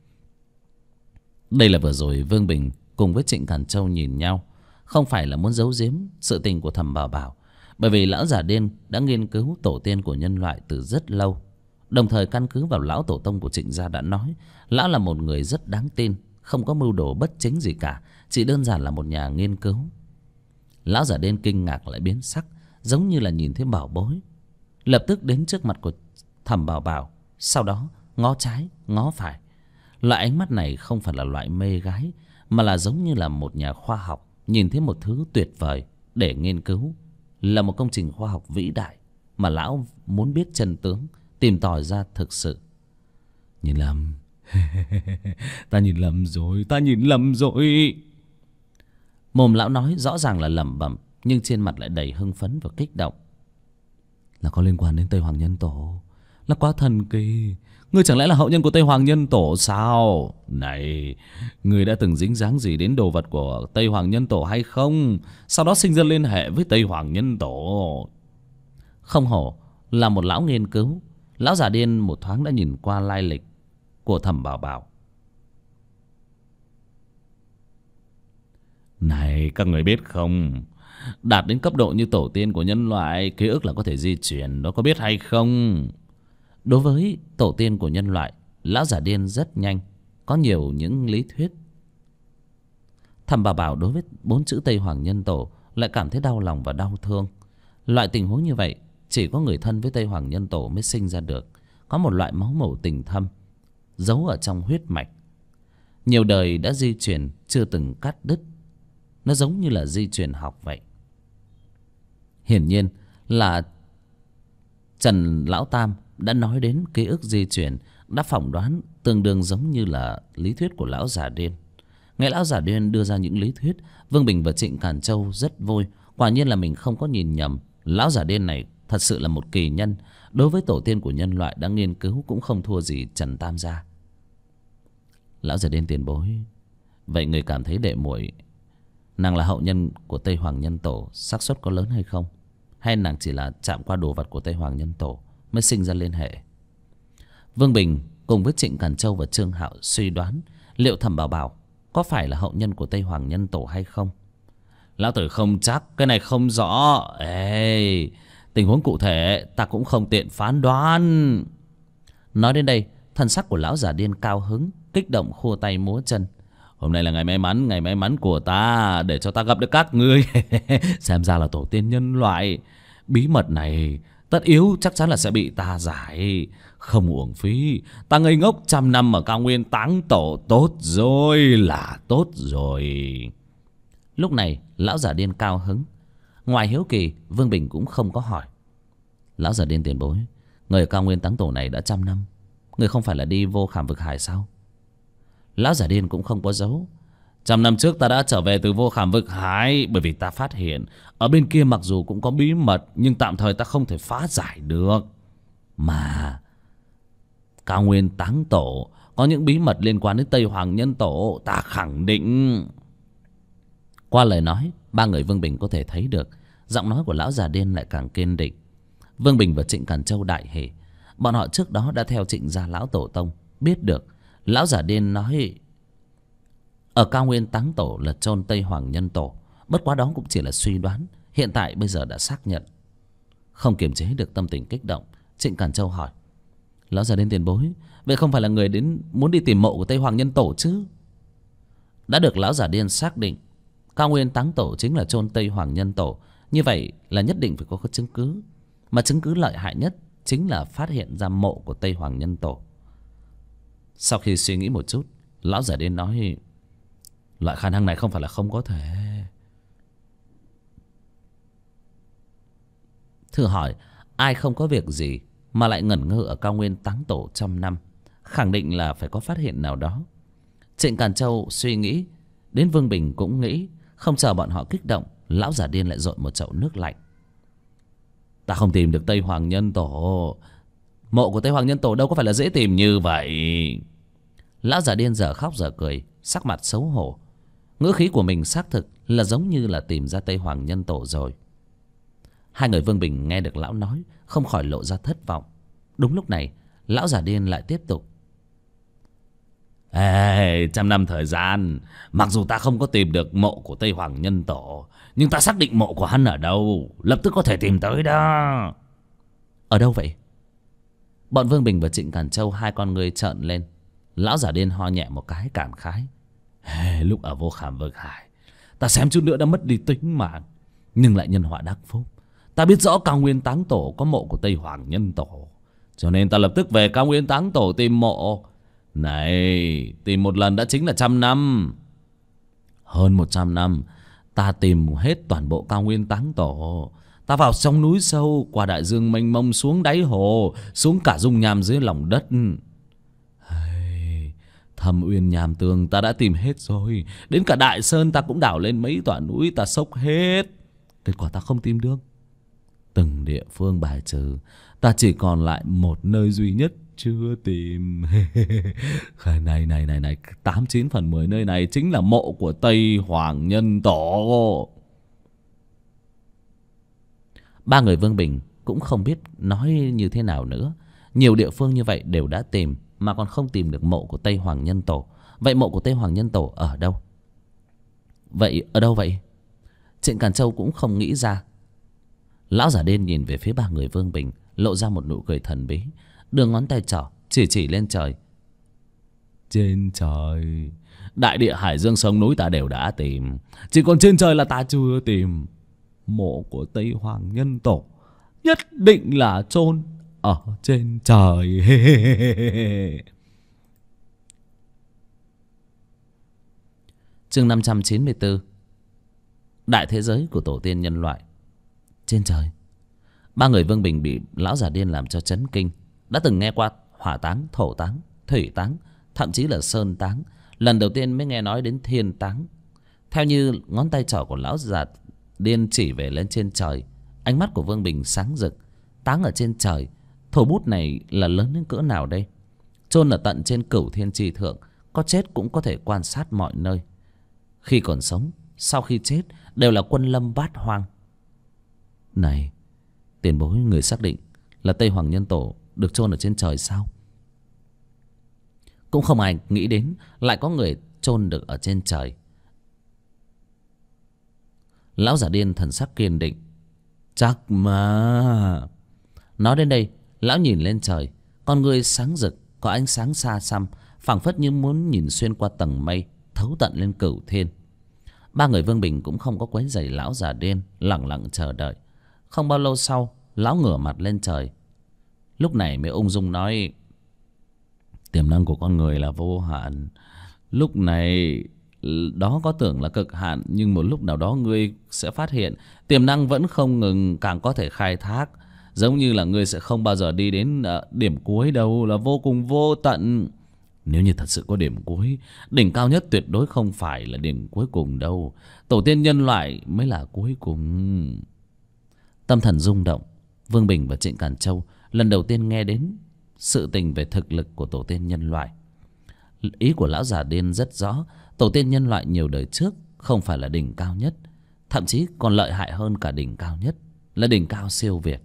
Đây là vừa rồi Vương Bình cùng với Trịnh Càn Châu nhìn nhau, không phải là muốn giấu giếm sự tình của Thẩm Bảo Bảo, bởi vì lão già điên đã nghiên cứu tổ tiên của nhân loại từ rất lâu. Đồng thời căn cứ vào lão tổ tông của Trịnh gia đã nói, lão là một người rất đáng tin, không có mưu đồ bất chính gì cả, chỉ đơn giản là một nhà nghiên cứu. Lão già điên kinh ngạc lại biến sắc, giống như là nhìn thấy bảo bối. Lập tức đến trước mặt của Thẩm Bảo Bảo, sau đó ngó trái ngó phải. Loại ánh mắt này không phải là loại mê gái, mà là giống như là một nhà khoa học nhìn thấy một thứ tuyệt vời để nghiên cứu, là một công trình khoa học vĩ đại mà lão muốn biết chân tướng, tìm tòi ra thực sự. Nhìn lầm. Ta nhìn lầm rồi. Mồm lão nói rõ ràng là lẩm bẩm, nhưng trên mặt lại đầy hưng phấn và kích động. Là có liên quan đến Tây Hoàng Nhân Tổ, là quá thần kỳ. Ngươi chẳng lẽ là hậu nhân của Tây Hoàng Nhân Tổ sao? Này, ngươi đã từng dính dáng gì đến đồ vật của Tây Hoàng Nhân Tổ hay không? Sau đó sinh ra liên hệ với Tây Hoàng Nhân Tổ. Không hổ là một lão nghiên cứu. Lão già điên một thoáng đã nhìn qua lai lịch của Thẩm Bảo Bảo. Này các người biết không, đạt đến cấp độ như tổ tiên của nhân loại, ký ức là có thể di chuyển, đó có biết hay không? Đối với tổ tiên của nhân loại, lão già điên rất nhanh có nhiều những lý thuyết. Thẩm Bảo Bảo đối với 4 chữ Tây Hoàng Nhân Tổ lại cảm thấy đau lòng và đau thương. Loại tình huống như vậy chỉ có người thân với Tây Hoàng Nhân Tổ mới sinh ra được. Có một loại máu mủ tình thâm giấu ở trong huyết mạch, nhiều đời đã di truyền chưa từng cắt đứt. Nó giống như là di truyền học vậy. Hiển nhiên là Trần Lão Tam đã nói đến ký ức di truyền, đã phỏng đoán tương đương giống như là lý thuyết của lão già điên. Nghe lão già điên đưa ra những lý thuyết, Vương Bình và Trịnh Càn Châu rất vui. Quả nhiên là mình không có nhìn nhầm. Lão già điên này thật sự là một kỳ nhân. Đối với tổ tiên của nhân loại đã nghiên cứu cũng không thua gì Trần Tam gia. Lão già điên tiền bối, vậy người cảm thấy đệ muội nàng là hậu nhân của Tây Hoàng Nhân Tổ xác suất có lớn hay không? Hay nàng chỉ là chạm qua đồ vật của Tây Hoàng Nhân Tổ mới sinh ra liên hệ? Vương Bình cùng với Trịnh Càn Châu và Trương Hạo suy đoán liệu Thẩm Bảo Bảo có phải là hậu nhân của Tây Hoàng Nhân Tổ hay không. Lão tử không chắc, cái này không rõ. Ê, tình huống cụ thể ta cũng không tiện phán đoán. Nói đến đây, thân sắc của lão già điên cao hứng, kích động khua tay múa chân. Hôm nay là ngày may mắn của ta, để cho ta gặp được các ngươi. Xem ra là tổ tiên nhân loại. Bí mật này tất yếu chắc chắn là sẽ bị ta giải. Không uổng phí, ta ngây ngốc 100 năm ở cao nguyên táng tổ. Tốt rồi là tốt rồi. Lúc này lão già điên cao hứng. Ngoài hiếu kỳ, Vương Bình cũng không có hỏi. Lão già điên tiền bối, người ở cao nguyên táng tổ này đã 100 năm, người không phải là đi vô Khảm Vực Hải sao? Lão già điên cũng không có giấu. 100 năm trước ta đã trở về từ vô Khảm Vực Hải, bởi vì ta phát hiện ở bên kia mặc dù cũng có bí mật, nhưng tạm thời ta không thể phá giải được. Mà cao nguyên táng tổ có những bí mật liên quan đến Tây Hoàng Nhân Tổ, ta khẳng định. Qua lời nói, ba người Vương Bình có thể thấy được giọng nói của lão già điên lại càng kiên định. Vương Bình và Trịnh Càn Châu đại hỉ. Bọn họ trước đó đã theo Trịnh gia lão tổ tông, biết được lão già điên nói ở cao nguyên táng tổ là chôn Tây Hoàng Nhân Tổ. Bất quá đó cũng chỉ là suy đoán, hiện tại bây giờ đã xác nhận. Không kiềm chế được tâm tình kích động, Trịnh Càn Châu hỏi: lão già điên tiền bối, vậy không phải là người đến muốn đi tìm mộ của Tây Hoàng Nhân Tổ chứ? Đã được lão già điên xác định cao nguyên táng tổ chính là chôn Tây Hoàng Nhân Tổ, như vậy là nhất định phải có chứng cứ. Mà chứng cứ lợi hại nhất chính là phát hiện ra mộ của Tây Hoàng Nhân Tổ. Sau khi suy nghĩ một chút, lão già điên nói: loại khả năng này không phải là không có thể. Thử hỏi, ai không có việc gì mà lại ngẩn ngơ ở cao nguyên táng tổ 100 năm? Khẳng định là phải có phát hiện nào đó. Trịnh Càn Châu suy nghĩ, đến Vương Bình cũng nghĩ. Không chờ bọn họ kích động, lão già điên lại dội một chậu nước lạnh. Ta không tìm được Tây Hoàng Nhân Tổ. Mộ của Tây Hoàng Nhân Tổ đâu có phải là dễ tìm như vậy. Lão già điên giờ khóc giờ cười, sắc mặt xấu hổ. Ngữ khí của mình xác thực là giống như là tìm ra Tây Hoàng Nhân Tổ rồi. Hai người Vương Bình nghe được lão nói, không khỏi lộ ra thất vọng. Đúng lúc này, lão già điên lại tiếp tục: Ê, 100 năm thời gian, mặc dù ta không có tìm được mộ của Tây Hoàng Nhân Tổ, nhưng ta xác định mộ của hắn ở đâu, lập tức có thể tìm tới đó. Ở đâu vậy? Bọn Vương Bình và Trịnh Càn Châu hai con ngươi trợn lên. Lão già điên ho nhẹ một cái cảm khái: Ê, lúc ở vô Khảm Vực Hải, ta xém chút nữa đã mất đi tính mạng, nhưng lại nhân họa đắc phúc. Ta biết rõ cao nguyên táng tổ có mộ của Tây Hoàng Nhân Tổ, cho nên ta lập tức về cao nguyên táng tổ tìm mộ. Này, tìm một lần đã chính là 100 năm. Hơn 100 năm, ta tìm hết toàn bộ cao nguyên táng tổ. Ta vào trong núi sâu, qua đại dương mênh mông, xuống đáy hồ, xuống cả dung nham dưới lòng đất. Thâm uyên nham tương ta đã tìm hết rồi. Đến cả Đại Sơn ta cũng đào lên mấy tòa núi, ta xốc hết. Kết quả ta không tìm được. Từng địa phương bài trừ, ta chỉ còn lại một nơi duy nhất chưa tìm. Này 89 phần 10 nơi này chính là mộ của Tây Hoàng Nhân Tổ. Ba người Vương Bình cũng không biết nói như thế nào nữa. Nhiều địa phương như vậy đều đã tìm mà còn không tìm được mộ của Tây Hoàng Nhân Tổ. Vậy mộ của Tây Hoàng Nhân Tổ ở đâu? Vậy ở đâu vậy? Trịnh Càn Châu cũng không nghĩ ra. Lão giả đen nhìn về phía ba người Vương Bình, lộ ra một nụ cười thần bí, đưa ngón tay trỏ chỉ lên trời. Trên trời, đại địa hải dương sông núi ta đều đã tìm, chỉ còn trên trời là ta chưa tìm. Mộ của Tây Hoàng Nhân Tổ nhất định là chôn ở trên trời. Chương 594. Đại thế giới của tổ tiên nhân loại. Trên trời. Ba người Vương Bình bị lão già điên làm cho chấn kinh. Đã từng nghe qua hỏa táng, thổ táng, thủy táng, thậm chí là sơn táng, lần đầu tiên mới nghe nói đến thiên táng. Theo như ngón tay trỏ của lão già điên chỉ về lên trên trời, ánh mắt của Vương Bình sáng rực. Táng ở trên trời, thổ bút này là lớn đến cỡ nào đây? Chôn ở tận trên cửu thiên tri thượng, có chết cũng có thể quan sát mọi nơi. Khi còn sống, sau khi chết đều là quân lâm bát hoang. Này, tiền bối, người xác định là Tây Hoàng Nhân Tổ được chôn ở trên trời sao? Cũng không ai nghĩ đến lại có người chôn được ở trên trời. Lão giả điên thần sắc kiên định. Chắc mà. Nói đến đây, lão nhìn lên trời, con người sáng rực, có ánh sáng xa xăm, phảng phất như muốn nhìn xuyên qua tầng mây, thấu tận lên cửu thiên. Ba người Vương Bình cũng không có quấy rầy lão già điên, lặng lặng chờ đợi. Không bao lâu sau, lão ngửa mặt lên trời, lúc này mới ung dung nói: tiềm năng của con người là vô hạn. Lúc này đó có tưởng là cực hạn, nhưng một lúc nào đó ngươi sẽ phát hiện tiềm năng vẫn không ngừng, càng có thể khai thác. Giống như là ngươi sẽ không bao giờ đi đến điểm cuối đâu, là vô cùng vô tận. Nếu như thật sự có điểm cuối, đỉnh cao nhất tuyệt đối không phải là điểm cuối cùng đâu. Tổ tiên nhân loại mới là cuối cùng. Tâm thần rung động, Vương Bình và Trịnh Càn Châu lần đầu tiên nghe đến sự tình về thực lực của tổ tiên nhân loại. Ý của lão già điên rất rõ. Tổ tiên nhân loại nhiều đời trước không phải là đỉnh cao nhất, thậm chí còn lợi hại hơn cả đỉnh cao nhất, là đỉnh cao siêu việt.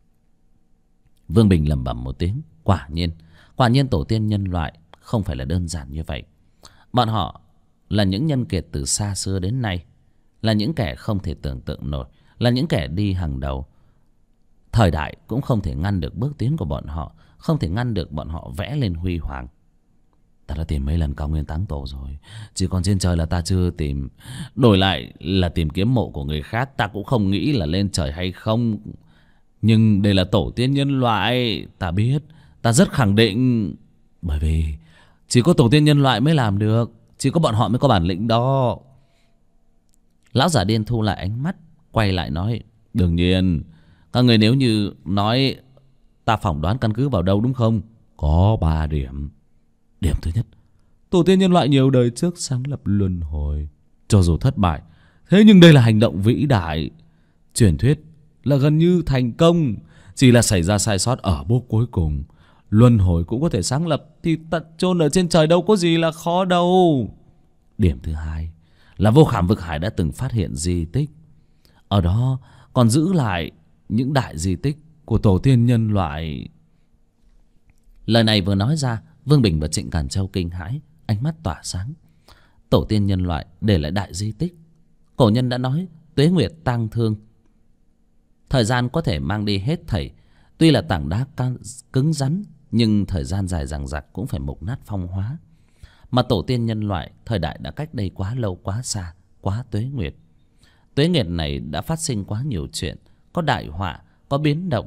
Vương Bình lẩm bẩm một tiếng. Quả nhiên tổ tiên nhân loại không phải là đơn giản như vậy. Bọn họ là những nhân kiệt từ xa xưa đến nay, là những kẻ không thể tưởng tượng nổi, là những kẻ đi hàng đầu. Thời đại cũng không thể ngăn được bước tiến của bọn họ, không thể ngăn được bọn họ vẽ lên huy hoàng. Ta đã tìm mấy lần cao nguyên táng tổ rồi, chỉ còn trên trời là ta chưa tìm. Đổi lại là tìm kiếm mộ của người khác, ta cũng không nghĩ là lên trời hay không. Nhưng đây là tổ tiên nhân loại, ta biết, ta rất khẳng định. Bởi vì chỉ có tổ tiên nhân loại mới làm được, chỉ có bọn họ mới có bản lĩnh đó. Lão giả điên thu lại ánh mắt, quay lại nói: đương nhiên, các người nếu như nói ta phỏng đoán căn cứ vào đâu đúng không? Có 3 điểm. Điểm thứ nhất, tổ tiên nhân loại nhiều đời trước sáng lập luân hồi. Cho dù thất bại, thế nhưng đây là hành động vĩ đại. Truyền thuyết là gần như thành công, chỉ là xảy ra sai sót ở bước cuối cùng. Luân hồi cũng có thể sáng lập, thì tận chôn ở trên trời đâu có gì là khó đâu. Điểm thứ hai là Vô Khảm Vực Hải đã từng phát hiện di tích, ở đó còn giữ lại những đại di tích của tổ tiên nhân loại. Lời này vừa nói ra, Vương Bình và Trịnh Càn Châu kinh hãi, ánh mắt tỏa sáng. Tổ tiên nhân loại để lại đại di tích. Cổ nhân đã nói tuế nguyệt tang thương, thời gian có thể mang đi hết thảy. Tuy là tảng đá cứng rắn, nhưng thời gian dài dằng dặc cũng phải mục nát phong hóa. Mà tổ tiên nhân loại thời đại đã cách đây quá lâu quá xa, quá tuế nguyệt. Tuế nguyệt này đã phát sinh quá nhiều chuyện, có đại họa, có biến động.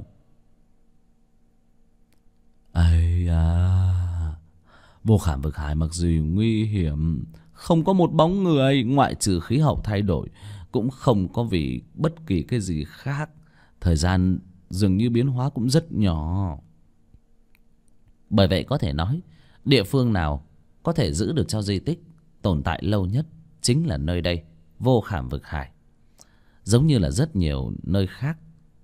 Ây à, Vô Khảm Vực Hải mặc dù nguy hiểm, không có một bóng người, ngoại trừ khí hậu thay đổi, cũng không có vì bất kỳ cái gì khác. Thời gian dường như biến hóa cũng rất nhỏ. Bởi vậy có thể nói, địa phương nào có thể giữ được cho di tích tồn tại lâu nhất chính là nơi đây, Vô Khảm Vực Hải. Giống như là rất nhiều nơi khác,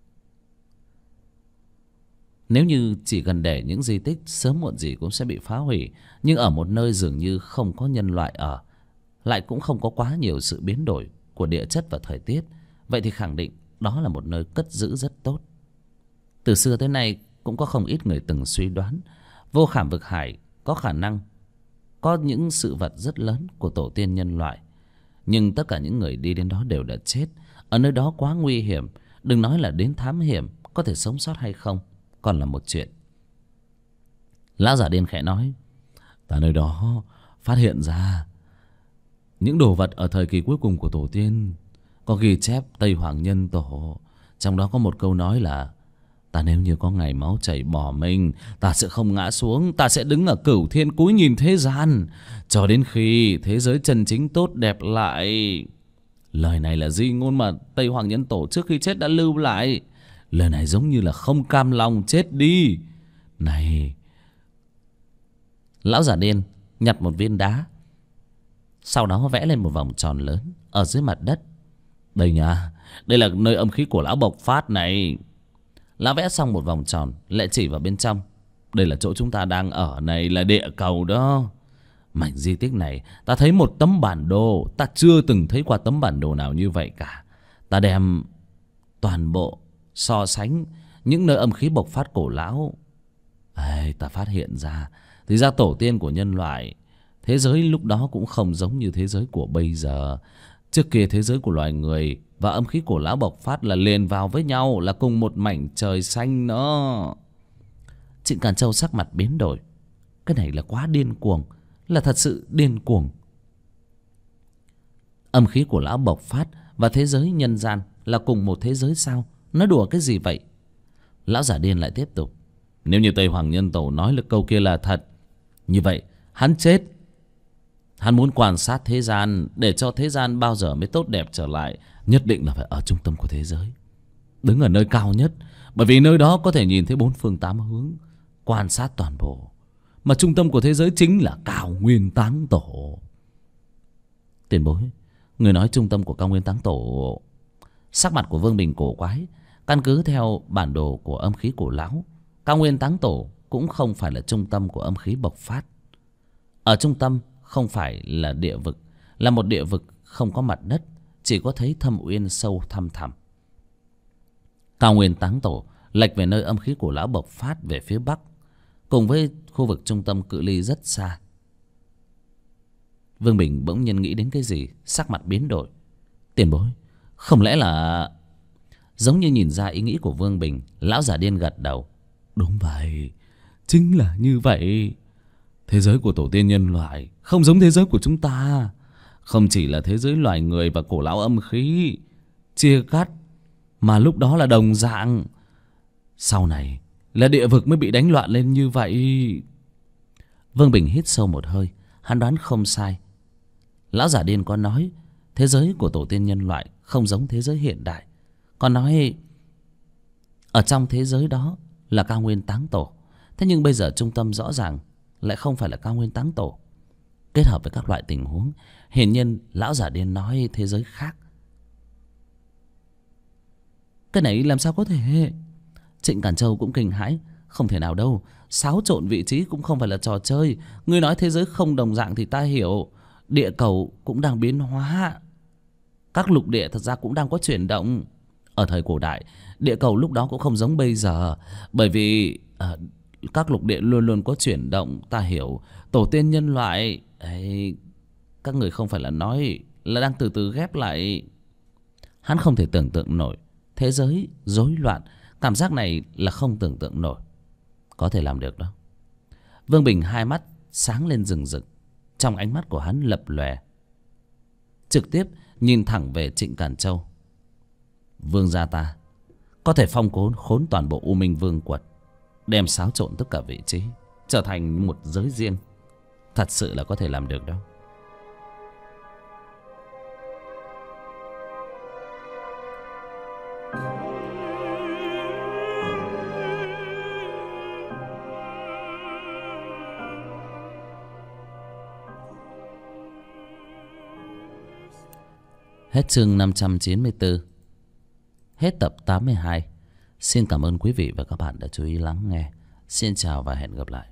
nếu như chỉ cần để những di tích, sớm muộn gì cũng sẽ bị phá hủy. Nhưng ở một nơi dường như không có nhân loại ở, lại cũng không có quá nhiều sự biến đổi của địa chất và thời tiết, vậy thì khẳng định đó là một nơi cất giữ rất tốt. Từ xưa tới nay cũng có không ít người từng suy đoán vô khảm vực hải có khả năng có những sự vật rất lớn của tổ tiên nhân loại. Nhưng tất cả những người đi đến đó đều đã chết. Ở nơi đó quá nguy hiểm, đừng nói là đến thám hiểm, có thể sống sót hay không còn là một chuyện. Lão giả điên khẽ nói: "Ta nơi đó phát hiện ra những đồ vật ở thời kỳ cuối cùng của tổ tiên, có ghi chép Tây Hoàng Nhân Tổ. Trong đó có một câu nói là: ta nếu như có ngày máu chảy bỏ mình, ta sẽ không ngã xuống, ta sẽ đứng ở cửu thiên cúi nhìn thế gian cho đến khi thế giới chân chính tốt đẹp lại." Lời này là di ngôn mà Tây Hoàng Nhân Tổ trước khi chết đã lưu lại. Lời này giống như là không cam lòng chết đi. Này. Lão giả điên nhặt một viên đá, sau đó vẽ lên một vòng tròn lớn ở dưới mặt đất. Đây nha, đây là nơi âm khí của lão bộc phát này. Lão vẽ xong một vòng tròn lại chỉ vào bên trong. Đây là chỗ chúng ta đang ở này, là địa cầu đó. Mảnh di tích này ta thấy một tấm bản đồ, ta chưa từng thấy qua tấm bản đồ nào như vậy cả. Ta đem toàn bộ so sánh những nơi âm khí bộc phát cổ lão. Ta phát hiện ra thì ra tổ tiên của nhân loại, thế giới lúc đó cũng không giống như thế giới của bây giờ. Trước kia thế giới của loài người và âm khí cổ lão bộc phát là liền vào với nhau, là cùng một mảnh trời xanh đó. Trịnh Càn Châu sắc mặt biến đổi. Cái này là quá điên cuồng, là thật sự điên cuồng. Âm khí của lão bộc phát và thế giới nhân gian là cùng một thế giới sao? Nói đùa cái gì vậy? Lão giả điên lại tiếp tục: nếu như Tây Hoàng Nhân Tổ nói là câu kia là thật, như vậy hắn chết. Hắn muốn quan sát thế gian, để cho thế gian bao giờ mới tốt đẹp trở lại, nhất định là phải ở trung tâm của thế giới, đứng ở nơi cao nhất, bởi vì nơi đó có thể nhìn thấy bốn phương tám hướng, quan sát toàn bộ. Mà trung tâm của thế giới chính là Cao Nguyên Táng Tổ. Tiền bối, người nói trung tâm của Cao Nguyên Táng Tổ. Sắc mặt của Vương Bình cổ quái. Căn cứ theo bản đồ của âm khí cổ lão, Cao Nguyên Táng Tổ cũng không phải là trung tâm của âm khí bộc phát. Ở trung tâm không phải là địa vực, là một địa vực không có mặt đất, chỉ có thấy thâm uyên sâu thăm thẳm. Cao Nguyên Táng Tổ lệch về nơi âm khí cổ lão bộc phát về phía bắc, cùng với khu vực trung tâm cự ly rất xa. Vương Bình bỗng nhiên nghĩ đến cái gì, sắc mặt biến đổi. Tiền bối, không lẽ là... Giống như nhìn ra ý nghĩ của Vương Bình, lão giả điên gật đầu. Đúng vậy, chính là như vậy. Thế giới của tổ tiên nhân loại không giống thế giới của chúng ta. Không chỉ là thế giới loài người và cổ lão âm khí chia cắt, mà lúc đó là đồng dạng. Sau này là địa vực mới bị đánh loạn lên như vậy. Vương Bình hít sâu một hơi. Hắn đoán không sai. Lão giả điên có nói thế giới của tổ tiên nhân loại không giống thế giới hiện đại. Còn nói ở trong thế giới đó là Cao Nguyên Táng Tổ. Thế nhưng bây giờ trung tâm rõ ràng lại không phải là Cao Nguyên Táng Tổ. Kết hợp với các loại tình huống, hiển nhiên lão giả điên nói thế giới khác. Cái này làm sao có thể? Trịnh Càn Châu cũng kinh hãi. Không thể nào đâu, xáo trộn vị trí cũng không phải là trò chơi. Ngươi nói thế giới không đồng dạng thì ta hiểu. Địa cầu cũng đang biến hóa, các lục địa thật ra cũng đang có chuyển động. Ở thời cổ đại, địa cầu lúc đó cũng không giống bây giờ, bởi vì các lục địa luôn luôn có chuyển động. Ta hiểu. Tổ tiên nhân loại ấy, các người không phải là nói là đang từ từ ghép lại. Hắn không thể tưởng tượng nổi. Thế giới rối loạn, cảm giác này là không tưởng tượng nổi. Có thể làm được đó. Vương Bình hai mắt sáng lên rừng rực, trong ánh mắt của hắn lập lòe, trực tiếp nhìn thẳng về Trịnh Càn Châu. Vương gia ta có thể phong khốn toàn bộ U Minh Vương quật, đem xáo trộn tất cả vị trí, trở thành một giới riêng. Thật sự là có thể làm được đâu. Hết chương 594. Hết tập 82. Xin cảm ơn quý vị và các bạn đã chú ý lắng nghe. Xin chào và hẹn gặp lại.